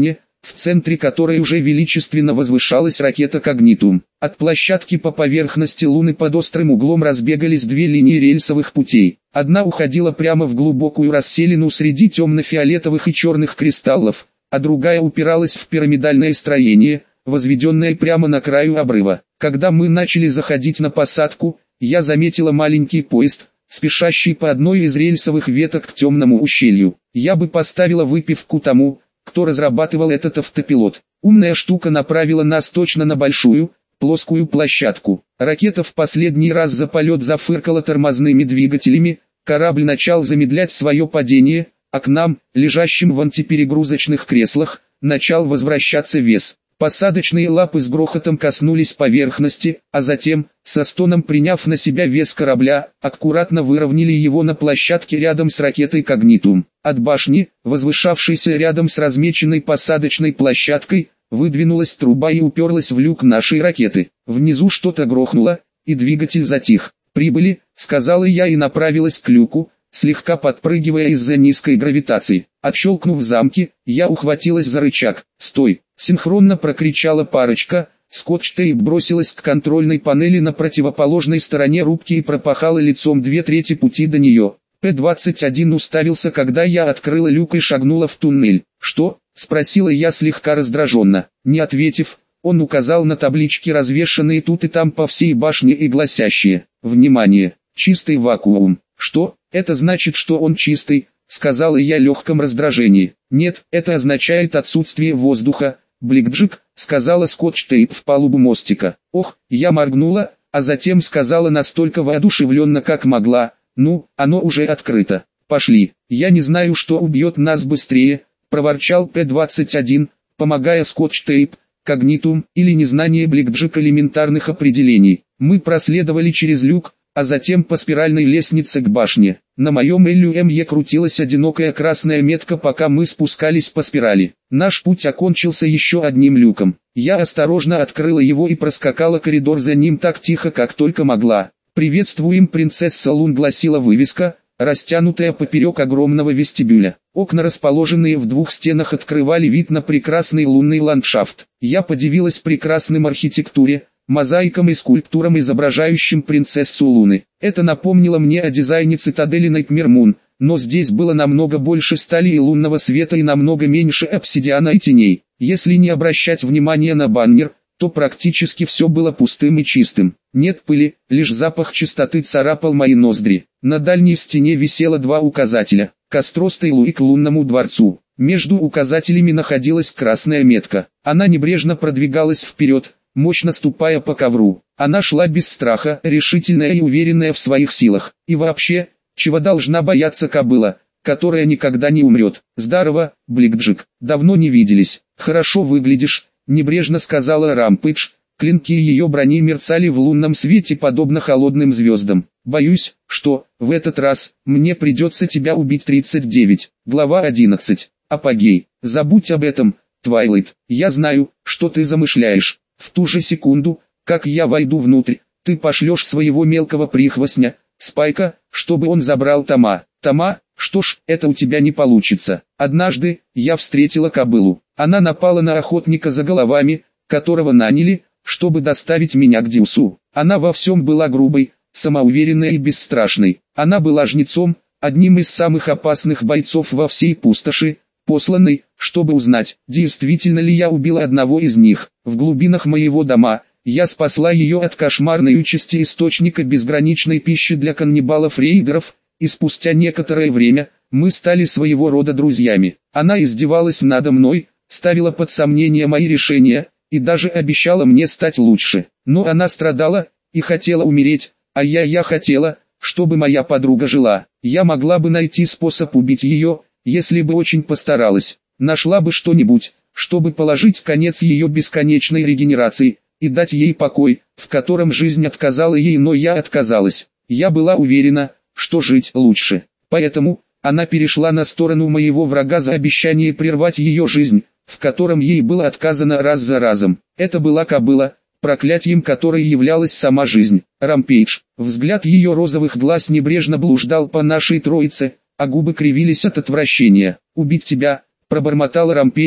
в центре которой уже величественно возвышалась ракета «Когнитум». От площадки по поверхности Луны под острым углом разбегались две линии рельсовых путей. Одна уходила прямо в глубокую расселину среди темно-фиолетовых и черных кристаллов, а другая упиралась в пирамидальное строение, возведенное прямо на краю обрыва. Когда мы начали заходить на посадку, я заметила маленький поезд, спешащий по одной из рельсовых веток к темному ущелью. Я бы поставила выпивку тому, кто разрабатывал этот автопилот. Умная штука направила нас точно на большую, плоскую площадку. Ракета в последний раз за полет зафыркала тормозными двигателями, корабль начал замедлять свое падение, а к нам, лежащим в антиперегрузочных креслах, начал возвращаться вес. Посадочные лапы с грохотом коснулись поверхности, а затем, со стоном приняв на себя вес корабля, аккуратно выровняли его на площадке рядом с ракетой «Когнитум». От башни, возвышавшейся рядом с размеченной посадочной площадкой, выдвинулась труба и уперлась в люк нашей ракеты. Внизу что-то грохнуло, и двигатель затих. «Прибыли», — сказала я и направилась к люку, слегка подпрыгивая из-за низкой гравитации. Отщелкнув замки, я ухватилась за рычаг. «Стой!» — синхронно прокричала парочка. Скотч-тейп бросилась к контрольной панели на противоположной стороне рубки и пропахала лицом две трети пути до нее. Пэ двадцать один уставился, когда я открыла люк и шагнула в туннель. «Что?» — спросила я слегка раздраженно. Не ответив, он указал на таблички, развешанные тут и там по всей башне и гласящие: «Внимание! Чистый вакуум». «Что? Это значит, что он чистый?» — сказала я в легком раздражении. «Нет, это означает отсутствие воздуха, Бликджик», — сказала Скотч-тейп в палубу мостика. «Ох», — я моргнула, а затем сказала настолько воодушевленно, как могла: «Ну, оно уже открыто. Пошли». «Я не знаю, что убьет нас быстрее», — проворчал Пэ двадцать один, помогая Скотч-тейп, «Когнитум» или незнание Бликджик элементарных определений. Мы проследовали через люк, а затем по спиральной лестнице к башне. На моем эл ю эм е крутилась одинокая красная метка, пока мы спускались по спирали. Наш путь окончился еще одним люком. Я осторожно открыла его и проскакала коридор за ним так тихо, как только могла. «Приветствуем, принцесса Лун», гласила вывеска, растянутая поперек огромного вестибюля. Окна, расположенные в двух стенах, открывали вид на прекрасный лунный ландшафт. Я подивилась прекрасным архитектуре, мозаикам и скульптурам, изображающим принцессу Луны. Это напомнило мне о дизайне цитадели Найтмер Мун, но здесь было намного больше стали и лунного света и намного меньше обсидиана и теней. Если не обращать внимания на баннер, то практически все было пустым и чистым. Нет пыли, лишь запах чистоты царапал мои ноздри. На дальней стене висело два указателя: к Остростой Лу и к лунному дворцу. Между указателями находилась красная метка. Она небрежно продвигалась вперед, мощно ступая по ковру. Она шла без страха, решительная и уверенная в своих силах. И вообще, чего должна бояться кобыла, которая никогда не умрет? «Здорово, Бликджик, давно не виделись. Хорошо выглядишь», — небрежно сказала Рампейдж. Клинки ее брони мерцали в лунном свете подобно холодным звездам. «Боюсь, что, в этот раз, мне придется тебя убить». тридцать девять. Глава одиннадцать. Апогей. «Забудь об этом, Твайлайт. Я знаю, что ты замышляешь. В ту же секунду, как я войду внутрь, ты пошлешь своего мелкого прихвостня, Спайка, чтобы он забрал Тома. Тома? Что ж, это у тебя не получится. Однажды, я встретила кобылу. Она напала на охотника за головами, которого наняли, чтобы доставить меня к Диусу. Она во всем была грубой, самоуверенной и бесстрашной. Она была жнецом, одним из самых опасных бойцов во всей пустоши, посланной, чтобы узнать, действительно ли я убила одного из них. В глубинах моего дома, я спасла ее от кошмарной участи источника безграничной пищи для каннибалов-рейдеров, и спустя некоторое время, мы стали своего рода друзьями. Она издевалась надо мной, ставила под сомнение мои решения, и даже обещала мне стать лучше. Но она страдала, и хотела умереть, а я я хотела, чтобы моя подруга жила. Я могла бы найти способ убить ее, если бы очень постаралась. Нашла бы что-нибудь, чтобы положить конец ее бесконечной регенерации, и дать ей покой, в котором жизнь отказала ей, но я отказалась. Я была уверена, что жить лучше. Поэтому, она перешла на сторону моего врага за обещание прервать ее жизнь, в котором ей было отказано раз за разом. Это была кобыла, проклятием которой являлась сама жизнь. Рампейдж. Взгляд ее розовых глаз небрежно блуждал по нашей троице, а губы кривились от отвращения. «Убить тебя», — пробормотал Рампейдж,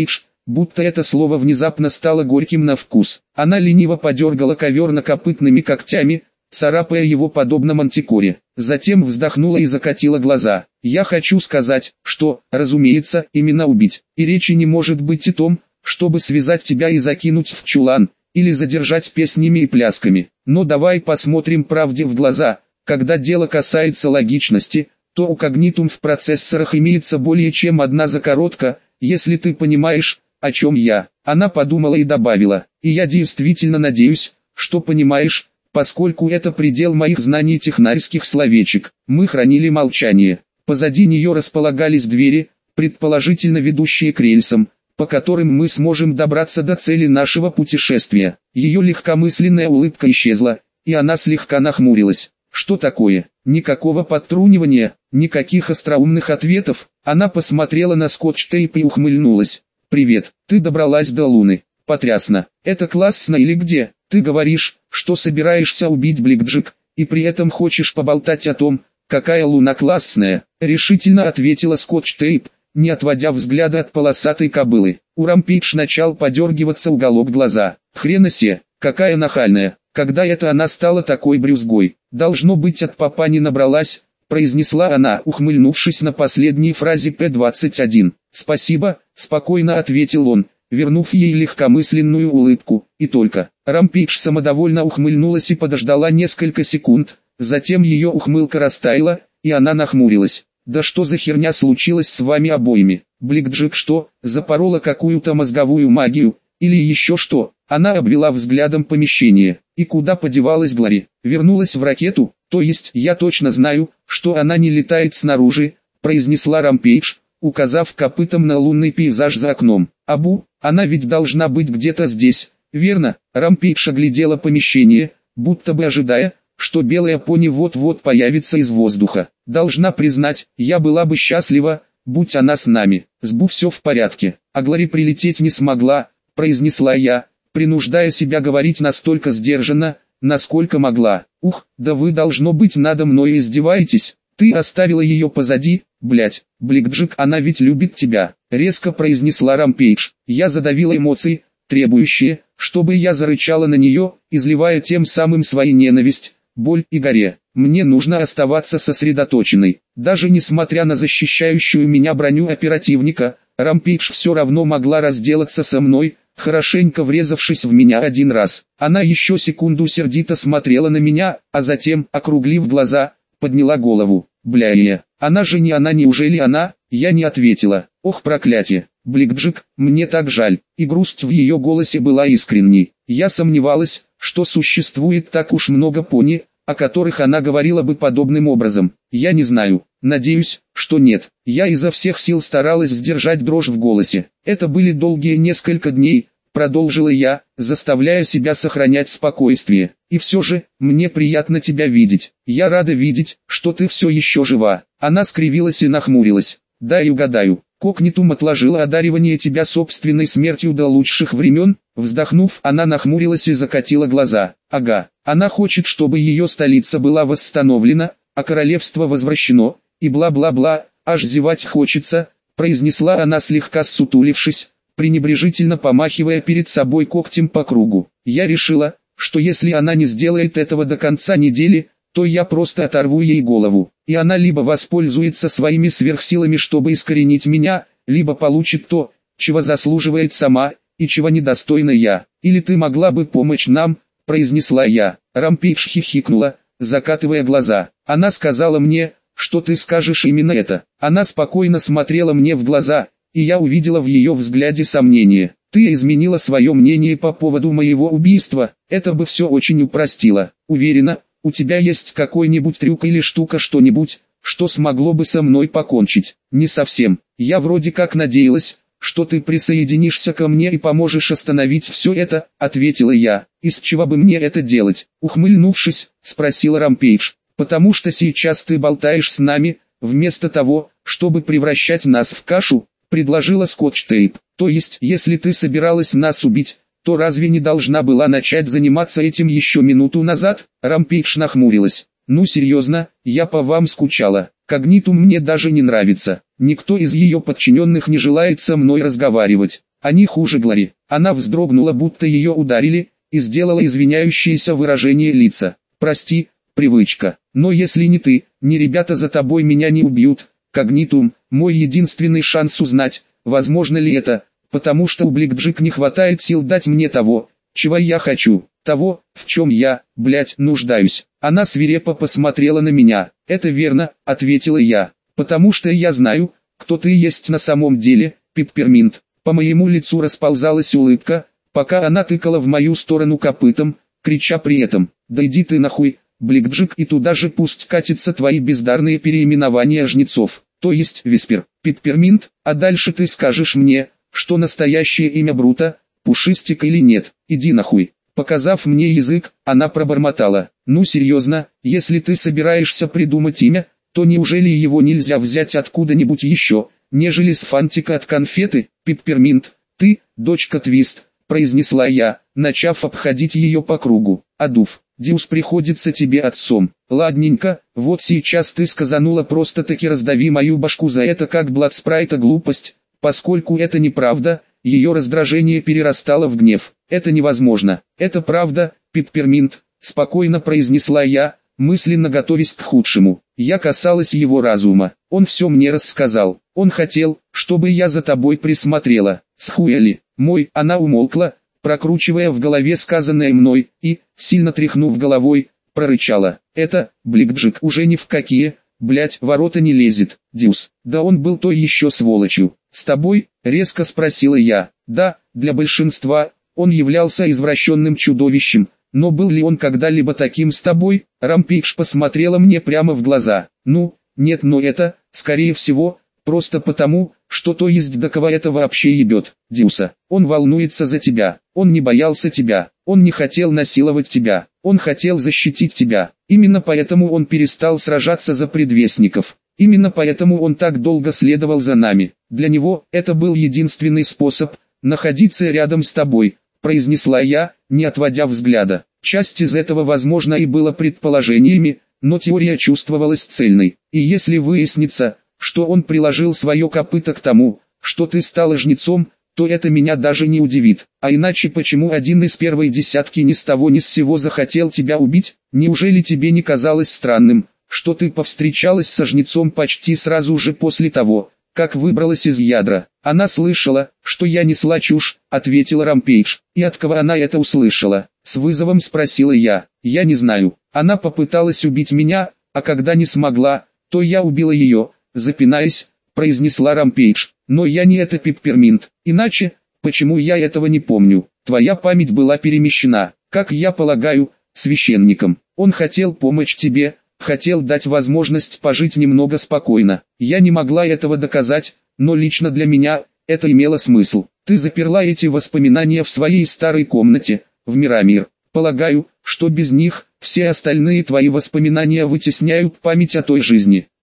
будто это слово внезапно стало горьким на вкус. Она лениво подергала ковер накопытными когтями, царапая его подобно мантикоре. Затем вздохнула и закатила глаза. «Я хочу сказать, что, разумеется, именно убить. И речи не может быть о том, чтобы связать тебя и закинуть в чулан, или задержать песнями и плясками. Но давай посмотрим правде в глаза, когда дело касается логичности, то у когнитум в процессорах имеется более чем одна закоротка, если ты понимаешь, о чем я». Она подумала и добавила: «И я действительно надеюсь, что понимаешь, поскольку это предел моих знаний технарских словечек». Мы хранили молчание. Позади нее располагались двери, предположительно ведущие к рельсам, по которым мы сможем добраться до цели нашего путешествия. Ее легкомысленная улыбка исчезла, и она слегка нахмурилась. Что такое? Никакого подтрунивания, никаких остроумных ответов. Она посмотрела на скотч-тейп и ухмыльнулась. «Привет, ты добралась до Луны. Потрясно. Это классно или где? Ты говоришь, что собираешься убить Блэкджек, и при этом хочешь поболтать о том, какая Луна классная», — решительно ответила скотч-тейп, не отводя взгляда от полосатой кобылы. У Рампейдж начал подергиваться уголок глаза. «Хрена се, какая нахальная, когда это она стала такой брюзгой? Должно быть, от папани набралась», — произнесла она, ухмыльнувшись на последней фразе П двадцать один. «Спасибо», — спокойно ответил он, вернув ей легкомысленную улыбку, и только. Рампейдж самодовольно ухмыльнулась и подождала несколько секунд, затем ее ухмылка растаяла, и она нахмурилась. «Да что за херня случилась с вами обоими? Блэкджек что, запорола какую-то мозговую магию, или еще что?» Она обвела взглядом помещение. «И куда подевалась Глори? Вернулась в ракету? То есть я точно знаю, что она не летает снаружи», — произнесла Рампейдж, указав копытом на лунный пейзаж за окном. «Абу, она ведь должна быть где-то здесь, верно?» Рампейдж оглядела помещение, будто бы ожидая, что белая пони вот-вот появится из воздуха. «Должна признать, я была бы счастлива, будь она с нами. С Бу все в порядке, а Глори прилететь не смогла», — произнесла я, принуждая себя говорить настолько сдержанно, насколько могла. «Ух, да вы, должно быть, надо мной издеваетесь. Ты оставила ее позади, блять. Блэкджек, она ведь любит тебя», — резко произнесла Рампейдж. Я задавила эмоции, требующие, чтобы я зарычала на нее, изливая тем самым свою ненависть, боль и горе. Мне нужно оставаться сосредоточенной. Даже несмотря на защищающую меня броню оперативника, Рампейдж все равно могла разделаться со мной, хорошенько врезавшись в меня один раз. Она еще секунду сердито смотрела на меня, а затем, округлив глаза, подняла голову. «Бля, она же не она, неужели она?» Я не ответила. «Ох, проклятие! Блэкджек, мне так жаль». И грусть в ее голосе была искренней. Я сомневалась, что существует так уж много пони, о которых она говорила бы подобным образом. Я не знаю, надеюсь, что нет. Я изо всех сил старалась сдержать дрожь в голосе. «Это были долгие несколько дней», — продолжила я, заставляя себя сохранять спокойствие. «И все же, мне приятно тебя видеть. Я рада видеть, что ты все еще жива». Она скривилась и нахмурилась. «Дай угадаю, Когнитум отложила одаривание тебя собственной смертью до лучших времен?» Вздохнув, она нахмурилась и закатила глаза. «Ага, она хочет, чтобы ее столица была восстановлена, а королевство возвращено, и бла-бла-бла, аж зевать хочется», произнесла она, слегка ссутулившись, пренебрежительно помахивая перед собой когтем по кругу. Я решила, что если она не сделает этого до конца недели, то я просто оторву ей голову, и она либо воспользуется своими сверхсилами, чтобы искоренить меня, либо получит то, чего заслуживает сама, и чего недостойна я. «Или ты могла бы помочь нам», — произнесла я. Рампейдж хихикнула, закатывая глаза. «Она сказала мне, что ты скажешь именно это». Она спокойно смотрела мне в глаза, и я увидела в ее взгляде сомнение. «Ты изменила свое мнение по поводу моего убийства, это бы все очень упростило. Уверена, у тебя есть какой-нибудь трюк или штука, что-нибудь, что смогло бы со мной покончить?» «Не совсем. Я вроде как надеялась, что ты присоединишься ко мне и поможешь остановить все это», — ответила я. «Из чего бы мне это делать?» — ухмыльнувшись, спросила Рампейдж. «Потому что сейчас ты болтаешь с нами, вместо того, чтобы превращать нас в кашу», — предложила скотч-тейп. «То есть, если ты собиралась нас убить, то разве не должна была начать заниматься этим еще минуту назад?» Рампейдж нахмурилась. «Ну серьезно, я по вам скучала. Когнитум мне даже не нравится. Никто из ее подчиненных не желает со мной разговаривать. Они хуже Глори. Она вздрогнула, будто ее ударили, и сделала извиняющееся выражение лица. Прости, привычка. Но если не ты, ни ребята за тобой меня не убьют. Когнитум, мой единственный шанс узнать, возможно ли это, потому что у Блэкджек не хватает сил дать мне того, чего я хочу, того, в чем я, блядь, нуждаюсь. Она свирепо посмотрела на меня. Это верно, ответила я, потому что я знаю, кто ты есть на самом деле, Пепперминт. По моему лицу расползалась улыбка, пока она тыкала в мою сторону копытом, крича при этом: «Да иди ты нахуй, Блэкджек, и туда же пусть катятся твои бездарные переименования жнецов, то есть Виспер, Пепперминт, а дальше ты скажешь мне, что настоящее имя Брута, Пушистик или нет, иди нахуй». Показав мне язык, она пробормотала: «Ну серьезно, если ты собираешься придумать имя, то неужели его нельзя взять откуда-нибудь еще, нежели с фантика от конфеты, Пепперминт, ты, дочка Твист», произнесла я, начав обходить ее по кругу. «Адув, Дьюс приходится тебе отцом. Ладненько, вот сейчас ты сказанула, просто-таки раздави мою башку за это как Бладспрайта глупость». Поскольку это неправда, ее раздражение перерастало в гнев. «Это невозможно». «Это правда, Пепперминт», спокойно произнесла я, мысленно готовясь к худшему. Я касалась его разума. Он все мне рассказал. Он хотел, чтобы я за тобой присмотрела. Схуяли, мой, она умолкла, прокручивая в голове сказанное мной, и, сильно тряхнув головой, прорычала: «Это, Блэкджек, уже ни в какие, блять, ворота не лезет, Дьюс». Да он был той еще сволочью. «С тобой?» — резко спросила я. Да, для большинства, он являлся извращенным чудовищем, но был ли он когда-либо таким с тобой? Рампейдж посмотрела мне прямо в глаза. Ну, нет, но это, скорее всего, просто потому, что то есть до кого это вообще ебет, Дьюса. Он волнуется за тебя, он не боялся тебя, он не хотел насиловать тебя, он хотел защитить тебя. Именно поэтому он перестал сражаться за предвестников. Именно поэтому он так долго следовал за нами. Для него это был единственный способ находиться рядом с тобой, произнесла я, не отводя взгляда. Часть из этого, возможно, и было предположениями, но теория чувствовалась цельной. И если выяснится, что он приложил свое копыто к тому, что ты стала жнецом, то это меня даже не удивит. А иначе почему один из первой десятки ни с того ни с сего захотел тебя убить? Неужели тебе не казалось странным, что ты повстречалась со жнецом почти сразу же после того, как выбралась из ядра? Она слышала, что я несла чушь, ответила Рампейдж. И от кого она это услышала? С вызовом спросила я. Я не знаю. Она попыталась убить меня, а когда не смогла, то я убила ее, запинаясь, произнесла Рампейдж. Но я не это, Пепперминт. Иначе, почему я этого не помню? Твоя память была перемещена, как я полагаю, священником. Он хотел помочь тебе, хотел дать возможность пожить немного спокойно. Я не могла этого доказать, но лично для меня это имело смысл. Ты заперла эти воспоминания в своей старой комнате, в Мирамир. Полагаю, что без них все остальные твои воспоминания вытесняют память о той жизни.